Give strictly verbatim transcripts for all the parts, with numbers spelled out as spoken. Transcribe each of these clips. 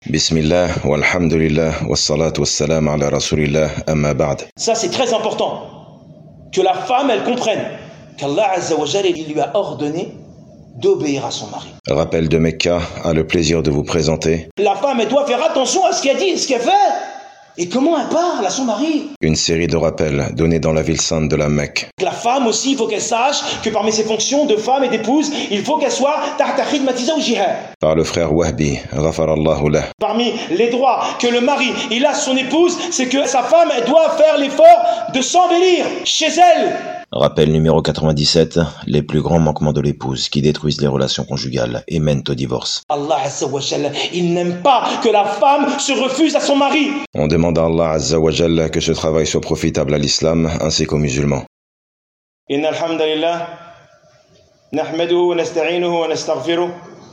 Bismillah, walhamdulillah, wassalatu wassalam ala rasulillah, amma ba'd. Ça c'est très important, que la femme elle comprenne qu'Allah Azza wa Jalla il lui a ordonné d'obéir à son mari. Rappel de Mecca a le plaisir de vous présenter La femme elle doit faire attention à ce qu'elle dit, ce qu'elle fait et comment elle parle à son mari. une série de rappels donnés dans la ville sainte de la Mecque. La femme aussi, il faut qu'elle sache que parmi ses fonctions de femme et d'épouse, il faut qu'elle soit tahta khidmatiza ou jihad. Par le frère Wahbi, ghafarallahu lah. Parmi les droits que le mari il a à son épouse, c'est que sa femme elle doit faire l'effort de s'embellir chez elle. Rappel numéro quatre-vingt-dix-sept, les plus grands manquements de l'épouse qui détruisent les relations conjugales et mènent au divorce. Allah Azza wa Jalla, il n'aime pas que la femme se refuse à son mari. On demande à Allah Azza wa Jalla que ce travail soit profitable à l'islam ainsi qu'aux musulmans. إن الحمد لله نحمده ونستعينه ونستغفره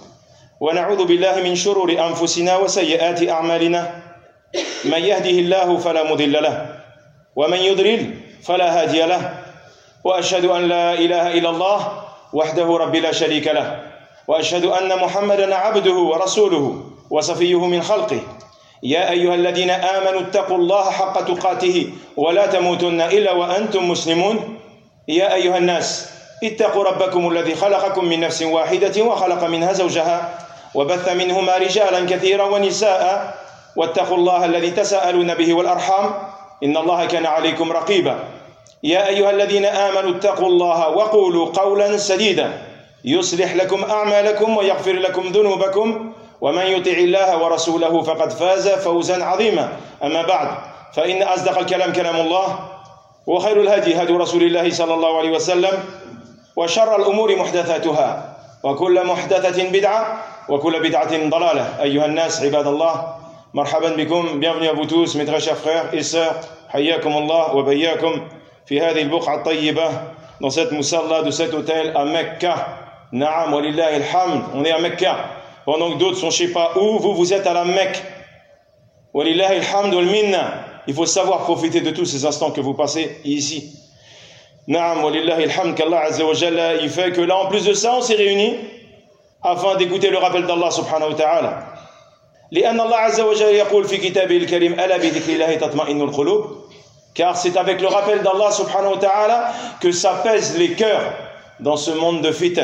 ونعوذ بالله من شرور أنفسنا وسيئات أعمالنا من يهده الله فلا مضل له ومن يضلل فلا هادي له وأشهد أن لا إله إلا الله وحده رب لا شريك له وأشهد أن محمدا عبده ورسوله وصفيه من خلقه يا أيها الذين آمنوا اتقوا الله حق تقاته ولا تموتن إلا وأنتم مسلمون يا أيها الناس اتقوا ربكم الذي خلقكم من نفس واحدة وخلق منها زوجها وبث منهما رجالا كثيرا ونساء واتقوا الله الذي تساءلون به والأرحام إن الله كان عليكم رقيبا يا أيها الذين آمنوا اتقوا الله وقولوا قولا سديدا يصلح لكم أعمالكم ويغفر لكم ذنوبكم ومن يطع الله ورسوله فقد فاز فوزا عظيما أما بعد فإن أصدق الكلام كلام الله وخير الهدي هدي رسول الله صلى الله عليه وسلم وشر الأمور محدثاتها وكل محدثة بدعة وكل بدعة ضلالة أيها الناس عباد الله مرحبا بكم bienvenue à vous tous mes très chers frères et sœurs حياكم الله وبياكم في هذه البقعة الطيبة dans cette musalla de cet hôtel à Mecca. Naam walillahi alhamd, on est à Mecca pendant que d'autres sont je sais pas où, vous vous êtes à la Mecque. Walillahi alhamd wal minna. Il faut savoir profiter de tous ces instants que vous passez ici. Naam walillahi alhamd, qu'Allah Azza wa Jalla il fait que là en plus de ça on s'est réunis afin d'écouter le rappel d'Allah subhanahu wa ta'ala. لأن الله عز وجل يقول في كتابه الكريم ألا بذكر الله تطمئن القلوب. Car c'est avec le rappel d'Allah subhanahu wa ta'ala que s'apaisent les cœurs dans ce monde de fitan.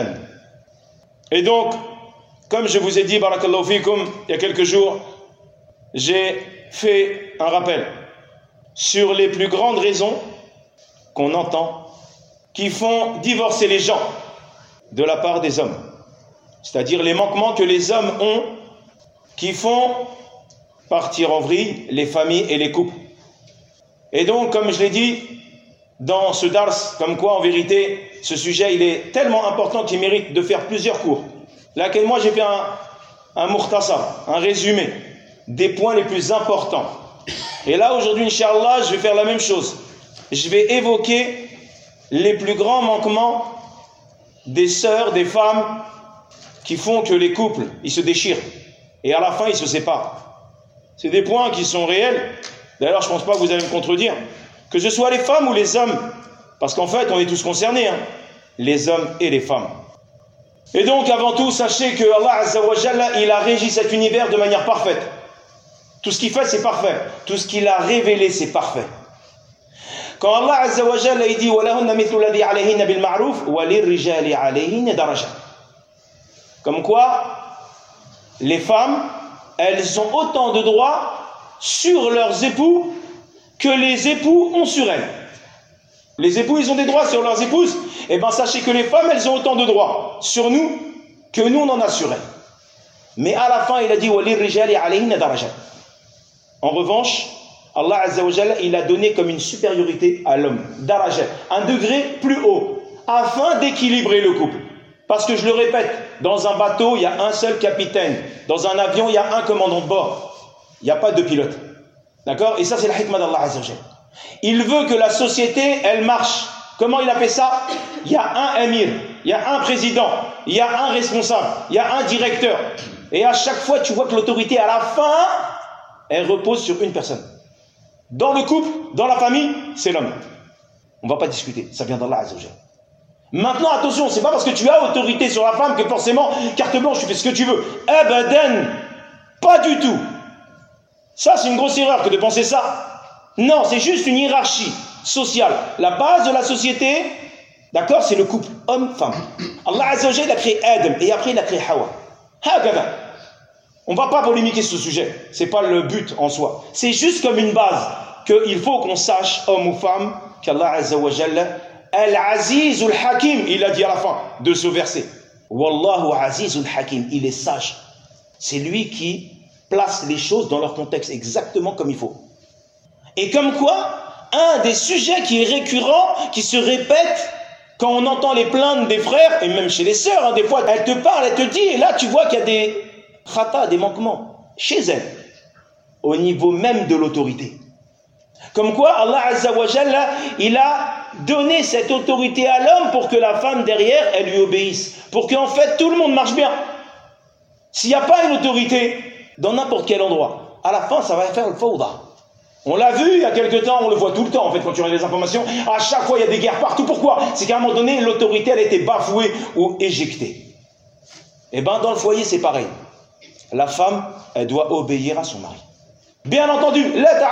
Et donc, comme je vous ai dit, barakallahu fikum, il y a quelques jours, j'ai fait un rappel sur les plus grandes raisons qu'on entend qui font divorcer les gens de la part des hommes. C'est-à-dire les manquements que les hommes ont qui font partir en vrille les familles et les couples. Et donc, comme je l'ai dit dans ce dars, comme quoi en vérité, ce sujet il est tellement important qu'il mérite de faire plusieurs cours. Là, moi j'ai fait un, un mukhtasar, un résumé des points les plus importants. Et là, aujourd'hui, Inch'Allah, je vais faire la même chose. Je vais évoquer les plus grands manquements des sœurs, des femmes qui font que les couples, ils se déchirent. Et à la fin, ils se séparent. C'est des points qui sont réels. D'ailleurs, je ne pense pas que vous allez me contredire. Que ce soit les femmes ou les hommes. Parce qu'en fait, on est tous concernés. Hein, les hommes et les femmes. Et donc, avant tout, sachez que Allah Azza wa Jalla, il a régi cet univers de manière parfaite. Tout ce qu'il fait, c'est parfait. Tout ce qu'il a révélé, c'est parfait. Quand Allah Azza wa Jalla, il dit وَلَهُنَّ مِثْلُ الَّذِي عَلَيْهِنَّ بِالْمَعْرُوفِ وَلِلرِّجَالِ عَلَيْهِنَّ دَرَجَةٌ. Comme quoi, les femmes, elles ont autant de droits sur leurs époux que les époux ont sur elles. Les époux, ils ont des droits sur leurs épouses. Et bien, sachez que les femmes, elles ont autant de droits sur nous que nous, on en a sur elles. Mais à la fin, il a dit وَلِلرِّجَالِ عَلَيْهِنَّ دَرَجَةٌ. En revanche, Allah Azza wa Jalla, il a donné comme une supériorité à l'homme, daraja, un degré plus haut, afin d'équilibrer le couple. Parce que je le répète, dans un bateau, il y a un seul capitaine. Dans un avion, il y a un commandant de bord. Il n'y a pas de pilote. D'accord? Et ça, c'est la hikmah d'Allah Azza wa Jalla. Il veut que la société, elle marche. Comment il a fait ça? Il y a un émir, il y a un président, il y a un responsable, il y a un directeur. Et à chaque fois, tu vois que l'autorité, à la fin, elle repose sur une personne. Dans le couple, dans la famille, c'est l'homme. On ne va pas discuter, ça vient d'Allah Azza wa Jalla. Maintenant, attention, c'est pas parce que tu as autorité sur la femme que forcément, carte blanche, tu fais ce que tu veux. Abadan, pas du tout. Ça, c'est une grosse erreur que de penser ça. Non, c'est juste une hiérarchie sociale. La base de la société, d'accord, c'est le couple homme-femme. Allah Azza wa Jalla, il a créé Adam et après il a créé Hawa. Hakada. On ne va pas polémiquer sur ce sujet. Ce n'est pas le but en soi. C'est juste comme une base qu'il faut qu'on sache, homme ou femme, qu'Allah Azza wa Jalla, Al-Azizul Hakim, il a dit à la fin de ce verset. Wallahu Azizul Hakim, il est sage. C'est lui qui place les choses dans leur contexte exactement comme il faut. Et comme quoi, un des sujets qui est récurrent, qui se répète, quand on entend les plaintes des frères, et même chez les sœurs, hein, des fois, elles te parlent, elles te disent, et là tu vois qu'il y a des khata, des manquements, chez elles, au niveau même de l'autorité. Comme quoi, Allah Azza wa Jalla, il a donné cette autorité à l'homme pour que la femme derrière, elle lui obéisse. Pour qu'en fait, tout le monde marche bien. S'il n'y a pas une autorité, dans n'importe quel endroit, à la fin, ça va faire le fawda. On l'a vu il y a quelques temps, on le voit tout le temps en fait quand tu regardes les informations, à chaque fois il y a des guerres partout. Pourquoi? C'est qu'à un moment donné, l'autorité elle a été bafouée ou éjectée. Et bien dans le foyer c'est pareil. La femme, elle doit obéir à son mari. Bien entendu,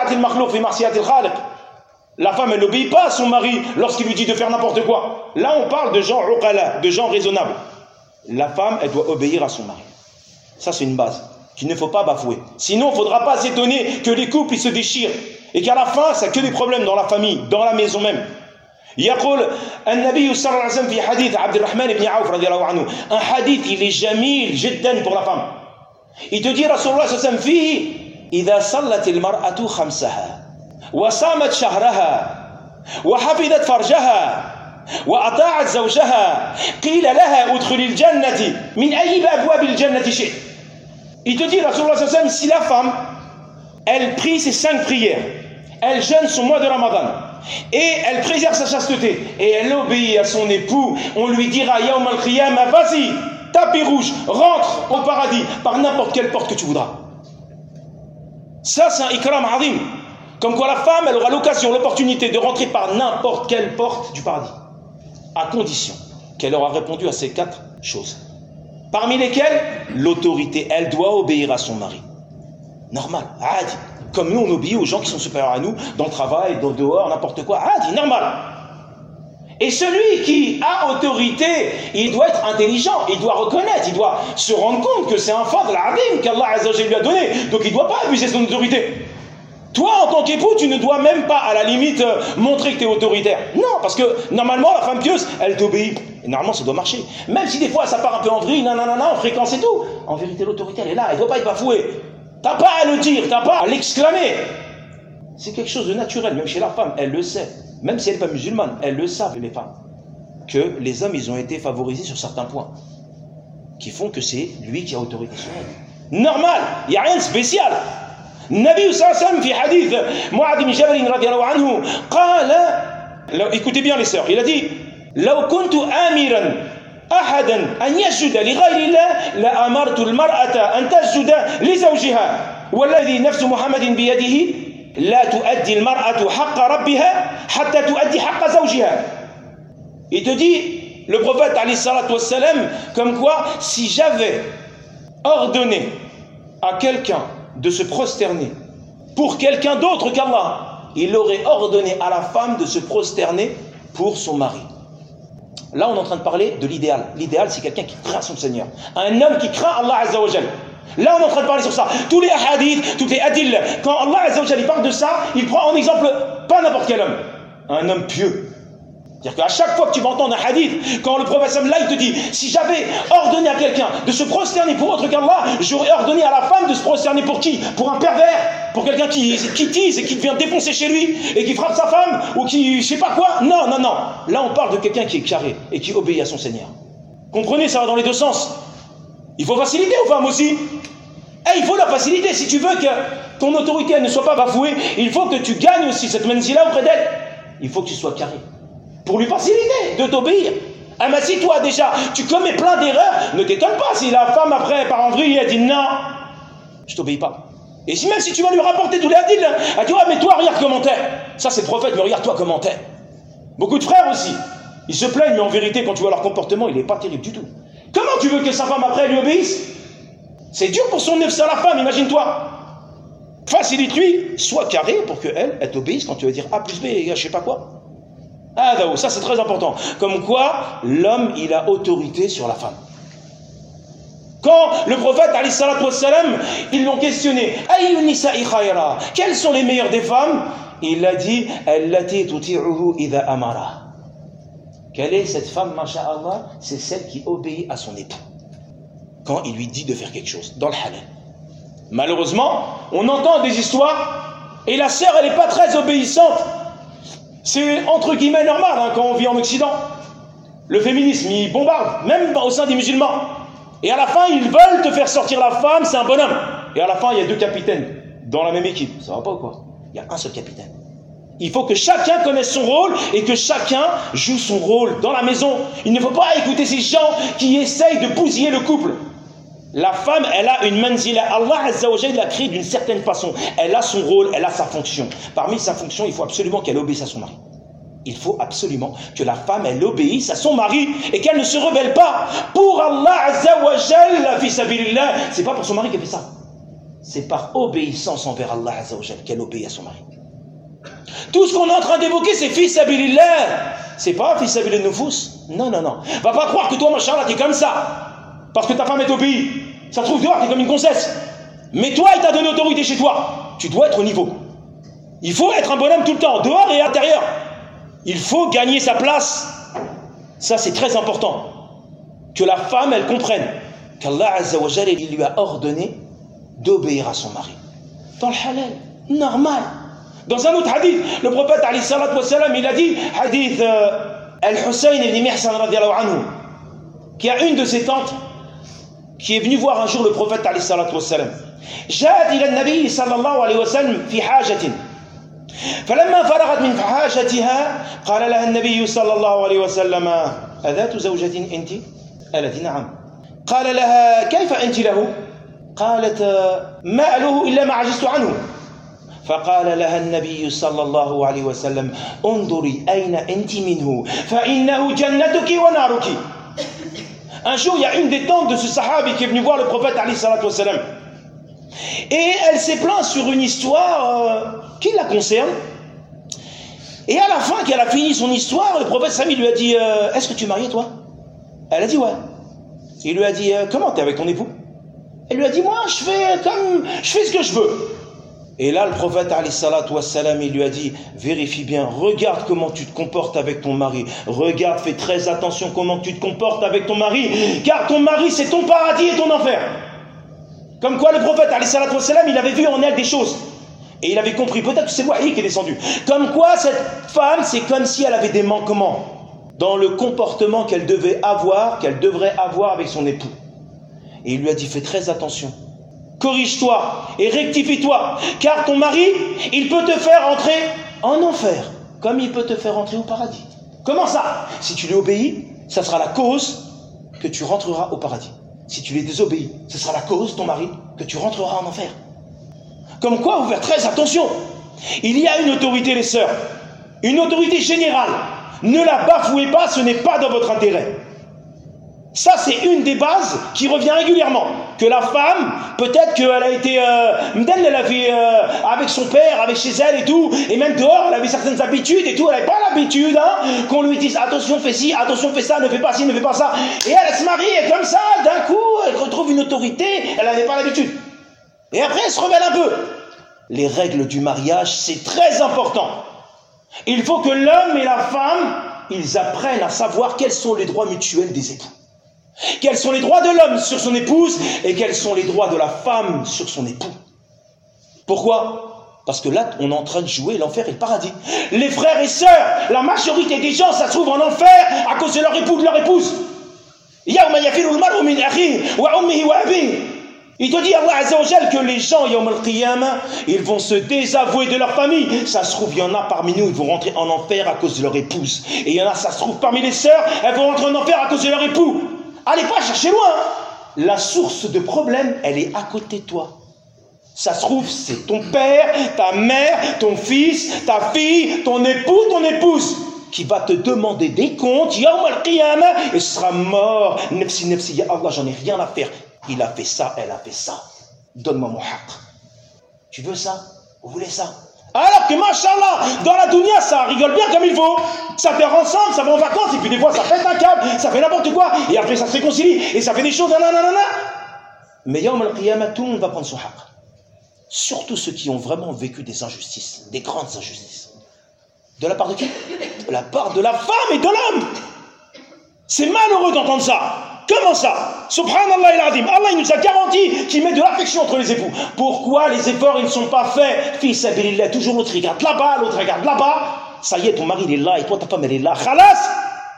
la femme elle n'obéit pas à son mari lorsqu'il lui dit de faire n'importe quoi. Là on parle de gens uqala, de gens raisonnables. La femme elle doit obéir à son mari. Ça c'est une base qu'il ne faut pas bafouer. Sinon, il ne faudra pas s'étonner que les couples ils se déchirent et qu'à la fin, ça a que des problèmes dans la famille, dans la maison même. يقول النبي صلى الله عليه وسلم في حديث عبد الرحمن بن عوف رضي الله عنه, un hadith il est jamil جدا pour la femme. Il te dit رسول الله صلى الله عليه وسلم فيه إذا صلت المرأة خمسها وصامت شهرها وحفظت فرجها وأطاعت زوجها قيل لها ادخلي الجنة من أي أبواب الجنة شئت. Il te dit, Rasulullah sallallahu alayhi wa sallam, si la femme, elle prie ses cinq prières, elle jeûne son mois de Ramadan, et elle préserve sa chasteté, et elle obéit à son époux, on lui dira, Yawm al-Qiyamah, vas-y, tapis rouge, rentre au paradis, par n'importe quelle porte que tu voudras. Ça, c'est un ikram azim. Comme quoi la femme, elle aura l'occasion, l'opportunité de rentrer par n'importe quelle porte du paradis, à condition qu'elle aura répondu à ces quatre choses. Parmi lesquelles, l'autorité, elle doit obéir à son mari. Normal, adi. Comme nous, on obéit aux gens qui sont supérieurs à nous, dans le travail, dans le dehors, n'importe quoi, adi, normal. Et celui qui a autorité, il doit être intelligent, il doit reconnaître, il doit se rendre compte que c'est un fadl azim qu'Allah Azza wa Jalla lui a donné. Donc il ne doit pas abuser de son autorité. Toi, en tant qu'époux, tu ne dois même pas, à la limite, montrer que tu es autoritaire. Non, parce que normalement, la femme pieuse, elle t'obéit. Et normalement, ça doit marcher. Même si des fois, ça part un peu en vrille, nanana, en fréquence et tout. En vérité, l'autorité, elle est là, elle ne doit pas être bafouée. Tu n'as pas à le dire, tu n'as pas à l'exclamer. C'est quelque chose de naturel, même chez la femme, elle le sait. Même si elle n'est pas musulmane, elles le savent, les femmes. Que les hommes, ils ont été favorisés sur certains points. Qui font que c'est lui qui a autorité sur elle. Normal, il n'y a rien de spécial. النبي صلى الله عليه وسلم في حديث معاذ بن جبل رضي الله عنه قال écoutez bien les sœurs, il a dit لو كنت آمرا أحدا أن يسجد لغير الله لأمرت المرأة أن تسجد لزوجها والذي نفس محمد بيده لا تؤدي المرأة حق ربها حتى تؤدي حق زوجها. Il te dit le prophète alayhi salatu wassalam comme quoi si j'avais ordonné à quelqu'un de se prosterner pour quelqu'un d'autre qu'Allah, il aurait ordonné à la femme de se prosterner pour son mari. Là, on est en train de parler de l'idéal. L'idéal, c'est quelqu'un qui craint son Seigneur. Un homme qui craint Allah Azza wa Jalla. Là, on est en train de parler sur ça. Tous les hadiths, tous les adil, quand Allah Azza wa Jalla parle de ça, il prend en exemple pas n'importe quel homme. Un homme pieux. C'est-à-dire qu'à chaque fois que tu vas entendre un hadith, quand le prophète là il te dit, si j'avais ordonné à quelqu'un de se prosterner pour autre qu'Allah, j'aurais ordonné à la femme de se prosterner pour qui? Pour un pervers? Pour quelqu'un qui, qui tease et qui vient défoncer chez lui et qui frappe sa femme ou qui je sais pas quoi? Non, non, non. Là on parle de quelqu'un qui est carré et qui obéit à son Seigneur. Comprenez, ça va dans les deux sens. Il faut faciliter aux femmes aussi. Et il faut la faciliter. Si tu veux que ton autorité elle ne soit pas bafouée, il faut que tu gagnes aussi cette manzila auprès d'elle. Il faut que tu sois carré. Pour lui faciliter de t'obéir. Ah mais si toi déjà tu commets plein d'erreurs, ne t'étonne pas si la femme après part en vrille et elle dit non, je t'obéis pas. Et si même si tu vas lui rapporter tous les hadiths, elle dit ouais mais toi regarde comment t'es. Ça c'est le prophète, mais regarde toi comment t'es. Beaucoup de frères aussi, ils se plaignent mais en vérité quand tu vois leur comportement il n'est pas terrible du tout. Comment tu veux que sa femme après lui obéisse? C'est dur pour son nefs à la femme, imagine-toi. Facilite-lui, sois carré pour qu'elle, elle t'obéisse quand tu vas dire A plus B égale je sais pas quoi. Ah, ça c'est très important. Comme quoi, l'homme, il a autorité sur la femme. Quand le prophète, alayhi salatu wassalam, ils l'ont questionné, Ayyun nisa'i khayra, quelles sont les meilleures des femmes? Il a dit, Allati tuti'uhu idha amara. Quelle est cette femme, masha'Allah? C'est celle qui obéit à son époux quand il lui dit de faire quelque chose, dans le halal. Malheureusement, on entend des histoires et la sœur, elle n'est pas très obéissante. C'est entre guillemets normal hein, quand on vit en Occident. Le féminisme, il bombarde, même au sein des musulmans. Et à la fin, ils veulent te faire sortir la femme, c'est un bonhomme. Et à la fin, il y a deux capitaines dans la même équipe. Ça va pas ou quoi? Il y a un seul capitaine. Il faut que chacun connaisse son rôle et que chacun joue son rôle dans la maison. Il ne faut pas écouter ces gens qui essayent de bousiller le couple. La femme, elle a une manzila. Allah Azza wa Jalla l'a créée d'une certaine façon. Elle a son rôle, elle a sa fonction. Parmi sa fonction, il faut absolument qu'elle obéisse à son mari. Il faut absolument que la femme, elle obéisse à son mari et qu'elle ne se rebelle pas. Pour Allah Azza wa Jalla, fi sabilillah, c'est pas pour son mari qu'elle fait ça. C'est par obéissance envers Allah Azza wa Jalla qu'elle obéit à son mari. Tout ce qu'on est en train d'évoquer, c'est fi sabilillah. C'est pas fi sabilillah nufus. Non, non, non. Va pas croire que toi, machallah, t'es comme ça. Parce que ta femme est au pays. Ça se trouve dehors, t'es comme une grossesse. Mais toi, il t'a donné autorité chez toi. Tu dois être au niveau. Il faut être un bonhomme tout le temps, dehors et à l'intérieur. Il faut gagner sa place. Ça, c'est très important. Que la femme, elle comprenne qu'Allah Azza wa Jalla, il lui a ordonné d'obéir à son mari. Dans le halal, normal. Dans un autre hadith, le prophète, alayhi salatu wassalam, il a dit, hadith euh, Al-Hussein ibn Mihsan, radiallahu anhu, qui a une de ses tantes, qui est venue voir un jour le prophète, alayhi salatu wassalam. جاءت إلى النبي صلى الله عليه وسلم في حاجة فلما فرغت من حاجتها قال لها النبي صلى الله عليه وسلم أذات زوجة أنت؟ قالت نعم. قال لها كيف أنت له؟ قالت ما أله إلا ما عجزت عنه. فقال لها النبي صلى الله عليه وسلم انظري أين أنت منه فإنه جنتك ونارك. Un jour, il y a une des tantes de ce sahabi qui est venue voir le prophète alayhi salatu wassalam. Et elle s'est plainte sur une histoire euh, qui la concerne. Et à la fin, qu'elle a fini son histoire, le prophète Sami lui a dit euh, est-ce que tu es mariée toi? Elle a dit ouais. Il lui a dit euh, comment t'es avec ton époux? Elle lui a dit moi je fais comme je fais ce que je veux. Et là le prophète alayhi salatu wassalam, il lui a dit vérifie bien, regarde comment tu te comportes avec ton mari, regarde, fais très attention comment tu te comportes avec ton mari, car ton mari c'est ton paradis et ton enfer. Comme quoi le prophète alayhi salatu wassalam, il avait vu en elle des choses et il avait compris, peut-être que c'est le wahi qui est descendu, comme quoi cette femme c'est comme si elle avait des manquements dans le comportement qu'elle devait avoir, qu'elle devrait avoir avec son époux. Et il lui a dit fais très attention, corrige-toi et rectifie-toi, car ton mari, il peut te faire entrer en enfer, comme il peut te faire entrer au paradis. Comment ça? Si tu lui obéis, ça sera la cause que tu rentreras au paradis. Si tu lui désobéis, ce sera la cause, ton mari, que tu rentreras en enfer. Comme quoi, vous faire très attention. Il y a une autorité, les sœurs, une autorité générale. Ne la bafouez pas, ce n'est pas dans votre intérêt. Ça, c'est une des bases qui revient régulièrement. Que la femme, peut-être qu'elle a été... Euh, elle avait euh, avec son père, avec chez elle et tout, et même dehors, elle avait certaines habitudes et tout. Elle n'avait pas l'habitude hein, qu'on lui dise attention, fais ci, attention, fais ça, ne fais pas ci, ne fais pas ça. Et elle, elle se marie et comme ça, d'un coup, elle retrouve une autorité, elle n'avait pas l'habitude. Et après, elle se rebelle un peu. Les règles du mariage, c'est très important. Il faut que l'homme et la femme, ils apprennent à savoir quels sont les droits mutuels des époux. Quels sont les droits de l'homme sur son épouse et quels sont les droits de la femme sur son époux. Pourquoi? Parce que là, on est en train de jouer l'enfer et le paradis. Les frères et sœurs, la majorité des gens, ça se trouve en enfer à cause de leur époux, de leur épouse. Il te dit, Allah Azza wa Jal, que les gens, Yawm al-Qiyamah, ils vont se désavouer de leur famille. Ça se trouve, il y en a parmi nous, ils vont rentrer en enfer à cause de leur épouse. Et il y en a, ça se trouve, parmi les sœurs, elles vont rentrer en enfer à cause de leur époux. Allez pas chercher loin. La source de problème, elle est à côté de toi. Ça se trouve, c'est ton père, ta mère, ton fils, ta fille, ton époux, ton épouse, qui va te demander des comptes, Yawm al-Qiyamah, et ce sera mort. Nefsi, nefsi, ya Allah, j'en ai rien à faire. Il a fait ça, elle a fait ça. Donne-moi mon haqq. Tu veux ça? Vous voulez ça? Alors que, machallah, dans la dunya, ça rigole bien comme il faut. Ça fait ensemble, ça va en vacances, et puis des fois, ça pète un câble, ça fait n'importe quoi, et après, ça se réconcilie, et ça fait des choses, nanana. Mais yawm al-qiyamah, tout le monde va prendre son haq. Surtout ceux qui ont vraiment vécu des injustices, des grandes injustices. De la part de qui? De la part de la femme et de l'homme. C'est malheureux d'entendre ça. Comment ça? Subhanallah il-Azim. Allah il nous a garanti qu'il met de l'affection entre les époux. Pourquoi les efforts ils ne sont pas faits? Fi sabilillah, toujours l'autre regarde là-bas, l'autre regarde là-bas. Ça y est, ton mari il est là et toi ta femme elle est là. Khalas.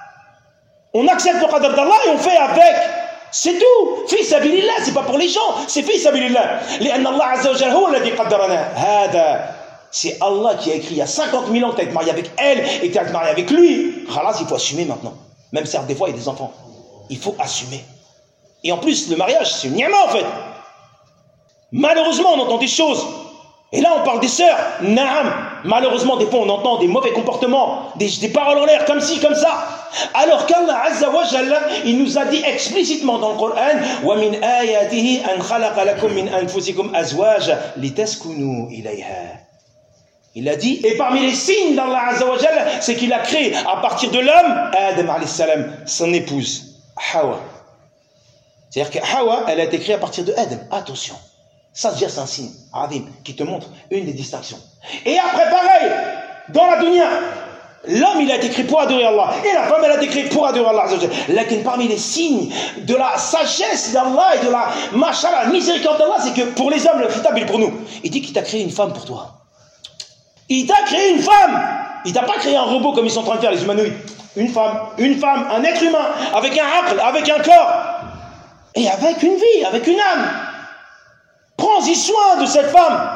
On accepte le qadr d'Allah et on fait avec. C'est tout. Fi sabilillah, c'est pas pour les gens, c'est fi sabilillah. Li'anna Allah azza wa jalla huwa alladhi qaddarana. Hada. C'est Allah qui a écrit il y a cinquante mille ans que tu as été marié avec elle et que tu as été marié avec lui. Khalas, il faut assumer maintenant. Même certes, des fois, il y a des enfants. Il faut assumer. Et en plus, le mariage, c'est une ni'ma en fait. Malheureusement, on entend des choses. Et là, on parle des sœurs. Naam. Malheureusement, des fois, on entend des mauvais comportements, des, des paroles en l'air, comme ci, comme ça. Alors qu'Allah Azza wa Jalla, il nous a dit explicitement dans le Coran wa min ayatihi an khalaqa lakum min anfusikum azwaja litaskunu ilayha. Il a dit, et parmi les signes d'Allah Azza wa Jalla, c'est qu'il a créé à partir de l'homme, Adam alayhi salam, son épouse, Hawa. C'est-à-dire que Hawa, elle a été créée à partir de Adam. Attention. Ça, déjà, c'est un signe, Azim, qui te montre une des distinctions. Et après, pareil, dans la dunya, l'homme, il a été créé pour adorer Allah. Et la femme, elle a été créée pour adorer Allah. Lakin parmi les signes de la sagesse d'Allah et de la mashallah, miséricorde d'Allah, c'est que pour les hommes, le khitab, il est pour nous. Il dit qu'il t'a créé une femme pour toi. Il t'a créé une femme. Il t'a pas créé un robot comme ils sont en train de faire les humanoïdes. Une femme, une femme, un être humain, avec un aql, avec un corps, et avec une vie, avec une âme. Prends-y soin de cette femme.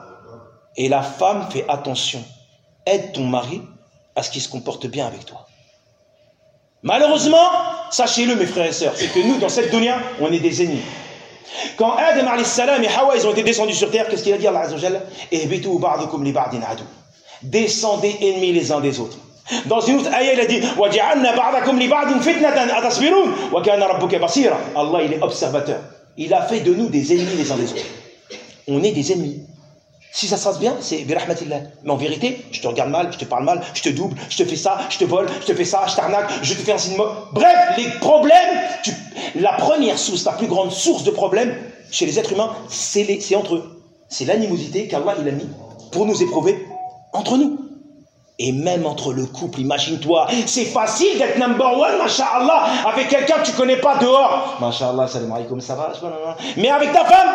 Et la femme fait attention. Aide ton mari à ce qu'il se comporte bien avec toi. Malheureusement, sachez-le mes frères et sœurs, c'est que nous, dans cette dunya, on est des ennemis. Quand Adam alayhi salam et Hawa ils ont été descendus sur terre, qu'est-ce qu'il a dit Allah Azza wa Jalla? Ihbitu ba'dukum li ba'din adu. Descendez ennemis les uns des autres. Dans une autre ayah, il a dit waja'alna ba'dakum li ba'din fitnatan atasbirun wa kana rabbuka basira. Allah il est observateur. Il a fait de nous des ennemis les uns des autres. On est des ennemis. Si ça se passe bien, c'est birahmatillah. Mais en vérité, je te regarde mal, je te parle mal, je te double, je te fais ça, je te vole, je te fais ça, je t'arnaque, je te fais un signe mot. Bref, les problèmes, tu... la première source, la plus grande source de problèmes chez les êtres humains, c'est les... entre eux. C'est l'animosité qu'Allah il a mis pour nous éprouver entre nous. Et même entre le couple, imagine-toi, c'est facile d'être number one, masha'Allah, avec quelqu'un que tu connais pas dehors. Masha'Allah, salam alaikum, ça va? Mais avec ta femme,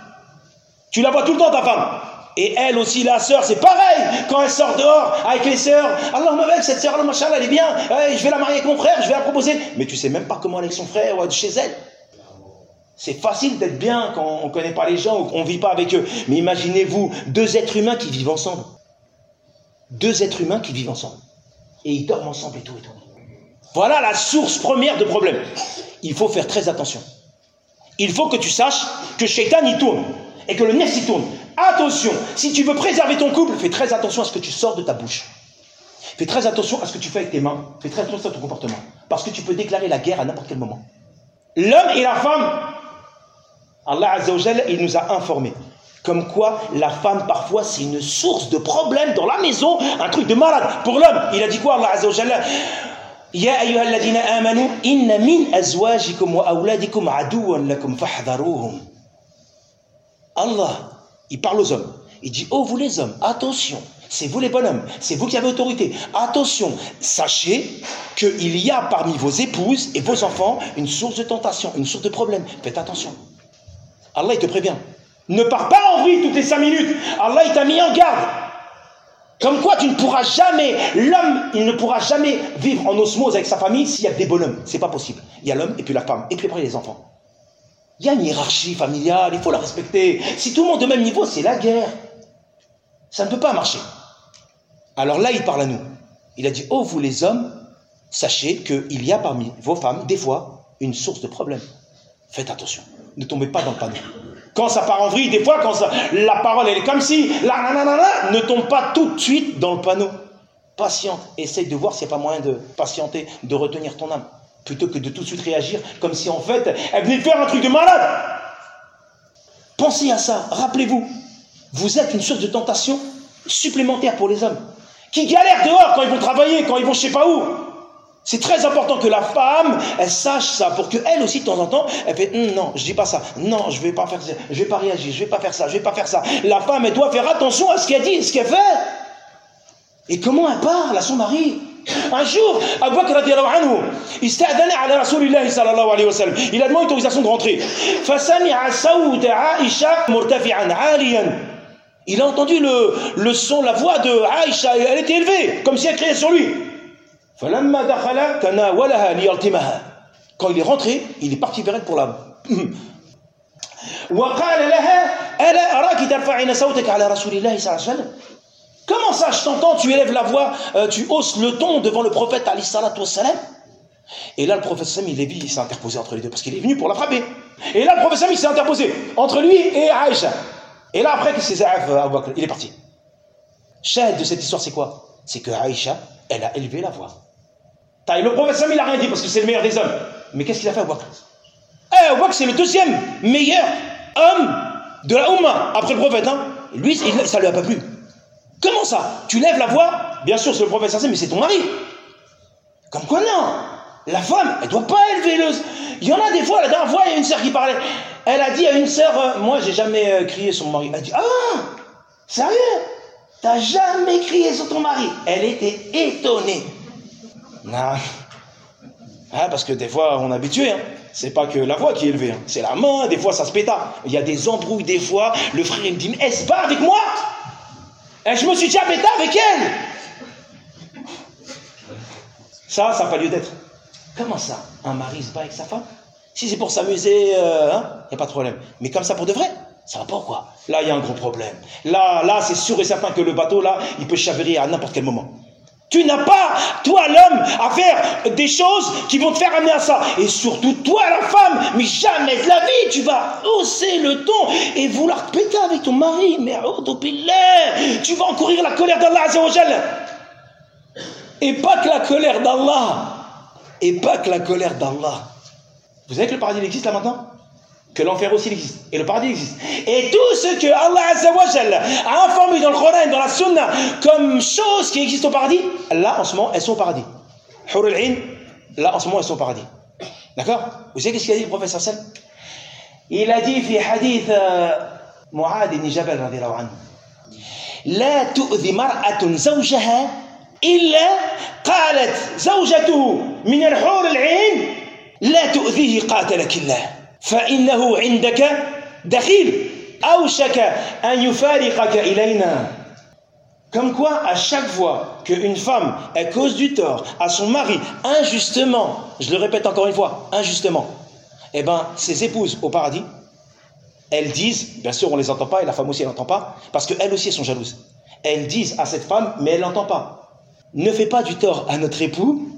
tu la vois tout le temps, ta femme. Et elle aussi, la sœur, c'est pareil. Quand elle sort dehors avec les sœurs, Allah m'avec cette sœur, machallah, elle est bien. Ouais, je vais la marier avec mon frère, je vais la proposer. Mais tu sais même pas comment elle est avec son frère ou chez elle. C'est facile d'être bien quand on ne connaît pas les gens ou qu'on ne vit pas avec eux. Mais imaginez-vous, deux êtres humains qui vivent ensemble. Deux êtres humains qui vivent ensemble. Et ils dorment ensemble et tout et tout. Voilà la source première de problème. Il faut faire très attention. Il faut que tu saches que Shaitan y tourne. Et que le nefs y tourne. Attention, si tu veux préserver ton couple, fais très attention à ce que tu sors de ta bouche. Fais très attention à ce que tu fais avec tes mains. Fais très attention à ton comportement. Parce que tu peux déclarer la guerre à n'importe quel moment. L'homme et la femme, Allah Azza wa Jalla, il nous a informés. Comme quoi, la femme, parfois, c'est une source de problème dans la maison. Un truc de malade. Pour l'homme, il a dit quoi, Allah Azza wa Jalla? Ya ayyuhalladhina amanu, inna min azwajikum wa awladikum aduwan lakum fahdharuhum. Allah, il parle aux hommes. Il dit, oh vous les hommes, attention, c'est vous les bonhommes, c'est vous qui avez autorité. Attention, sachez qu'il y a parmi vos épouses et vos enfants une source de tentation, une source de problème. Faites attention. Allah, il te prévient. Ne pars pas en vrille toutes les cinq minutes. Allah, il t'a mis en garde. Comme quoi, tu ne pourras jamais, l'homme, il ne pourra jamais vivre en osmose avec sa famille s'il y a que des bonhommes. C'est pas possible. Il y a l'homme et puis la femme, et puis après les enfants. Il y a une hiérarchie familiale, il faut la respecter. Si tout le monde est au même niveau, c'est la guerre. Ça ne peut pas marcher. Alors là, il parle à nous. Il a dit, oh vous les hommes, sachez qu'il y a parmi vos femmes, des fois, une source de problème. Faites attention. Ne tombez pas dans le panneau. Quand ça part en vrille, des fois, quand ça, la parole, elle est comme si, là, là, là, là, là, ne tombe pas tout de suite dans le panneau. Patiente. Essaye de voir s'il n'y a pas moyen de patienter, de retenir ton âme. Plutôt que de tout de suite réagir comme si en fait elle venait de faire un truc de malade. Pensez à ça, rappelez-vous. vous êtes une source de tentation supplémentaire pour les hommes, qui galèrent dehors quand ils vont travailler, quand ils vont je sais pas où. C'est très important que la femme, elle sache ça, pour qu'elle aussi, de temps en temps, elle fait hm, non, je dis pas ça, non, je vais pas faire ça, je vais pas réagir, je vais pas faire ça, je vais pas faire ça. La femme, elle doit faire attention à ce qu'elle dit, ce qu'elle fait. Et comment elle parle à son mari. Un jour, Abu Bakr radiyallahu anhu, ista'dana ala Rasulillah sallallahu alayhi wa sallam. Il a demandé l'autorisation de rentrer. Fasami'a sawta Aisha murtafi'an 'aliyan. Il a entendu le, le son, la voix de Aïcha, elle était élevée, comme si elle criait sur lui. فلما دخل تناولها ليلطمها. Quand il est rentré, il est parti vers elle pour la. وقال لها ألا أراك ترفعين صوتك على رسول الله صلى الله عليه وسلم. Comment ça, je t'entends, tu élèves la voix, euh, tu hausses le ton devant le prophète alayhi salatu wassalam. Et là, le prophète Sam, il est il s'est interposé entre les deux parce qu'il est venu pour la frapper. Et là, le prophète Sam, il s'est interposé entre lui et Aïcha. Et là, après, qu'est-ce que c'est Abu Bakr, il est parti. Shahid de cette histoire, c'est quoi? C'est que Aïcha, elle a élevé la voix. Et le prophète Sam, il n'a rien dit parce que c'est le meilleur des hommes. Mais qu'est-ce qu'il a fait, Abu Bakr? Eh, Abu Bakr, c'est le deuxième meilleur homme de la Oumma après le prophète. Hein. Lui, il, ça ne lui a pas plu. Comment ça? Tu lèves la voix? Bien sûr, c'est le prophète Sam, mais c'est ton mari. Comme quoi, non. La femme, elle ne doit pas élever le. Il y en a des fois, la dernière fois, il y a une sœur qui parlait. Elle a dit à une sœur, euh, moi, j'ai jamais euh, crié sur mon mari. Elle a dit, ah, sérieux? T'as jamais crié sur ton mari? Elle était étonnée. Non. Ah, parce que des fois, on est habitué. Hein. C'est pas que la voix qui est élevée. Hein. C'est la main. Des fois, ça se péta. Il y a des embrouilles. Des fois, le frère, il me dit, mais elle se bat avec moi? Et je me suis déjà pété avec elle. Ça, ça n'a pas lieu d'être. Comment ça? Un mari se bat avec sa femme? Si c'est pour s'amuser, il euh, hein, n'y a pas de problème. Mais comme ça pour de vrai, ça va pas ou quoi? Là, il y a un gros problème. Là, là, c'est sûr et certain que le bateau, là, il peut chavirer à n'importe quel moment. Tu n'as pas, toi l'homme, à faire des choses qui vont te faire amener à ça. Et surtout toi la femme, mais jamais de la vie, tu vas hausser le ton et vouloir te péter avec ton mari. Mais tu vas encourir la colère d'Allah Azza wa Jalla. Et pas que la colère d'Allah. Et pas que la colère d'Allah. Vous savez que le paradis existe là maintenant? Que l'enfer aussi existe. Et le paradis existe. Et tout ce que Allah Azza wa Jalla a informé dans le Coran et dans la Sunna comme choses qui existent au paradis, là en ce moment elles sont au paradis. Hur al-Ain, là en ce moment elles sont au paradis. D'accord? Vous savez qu'est-ce qu'il a dit le prophète sallallahu alayhi wa sallam? Il a dit fi hadith Mu'ad ibn Jabal radiyallahu anhu. La tu'dhi mar'atun zawjaha illa qalat zawjatuhu min al-hur al-ain la tu'dhihi qatalaki Allah. فإنه عندك دخيل أوشك أن يفارقك إلينا. Comme quoi, à chaque fois qu'une femme elle cause du tort à son mari injustement, je le répète encore une fois, injustement, eh ben ses épouses au paradis, elles disent, bien sûr on les entend pas et la femme aussi elle n'entend pas, parce qu'elles aussi elles sont jalouses. Elles disent à cette femme, mais elle n'entend pas, ne fais pas du tort à notre époux,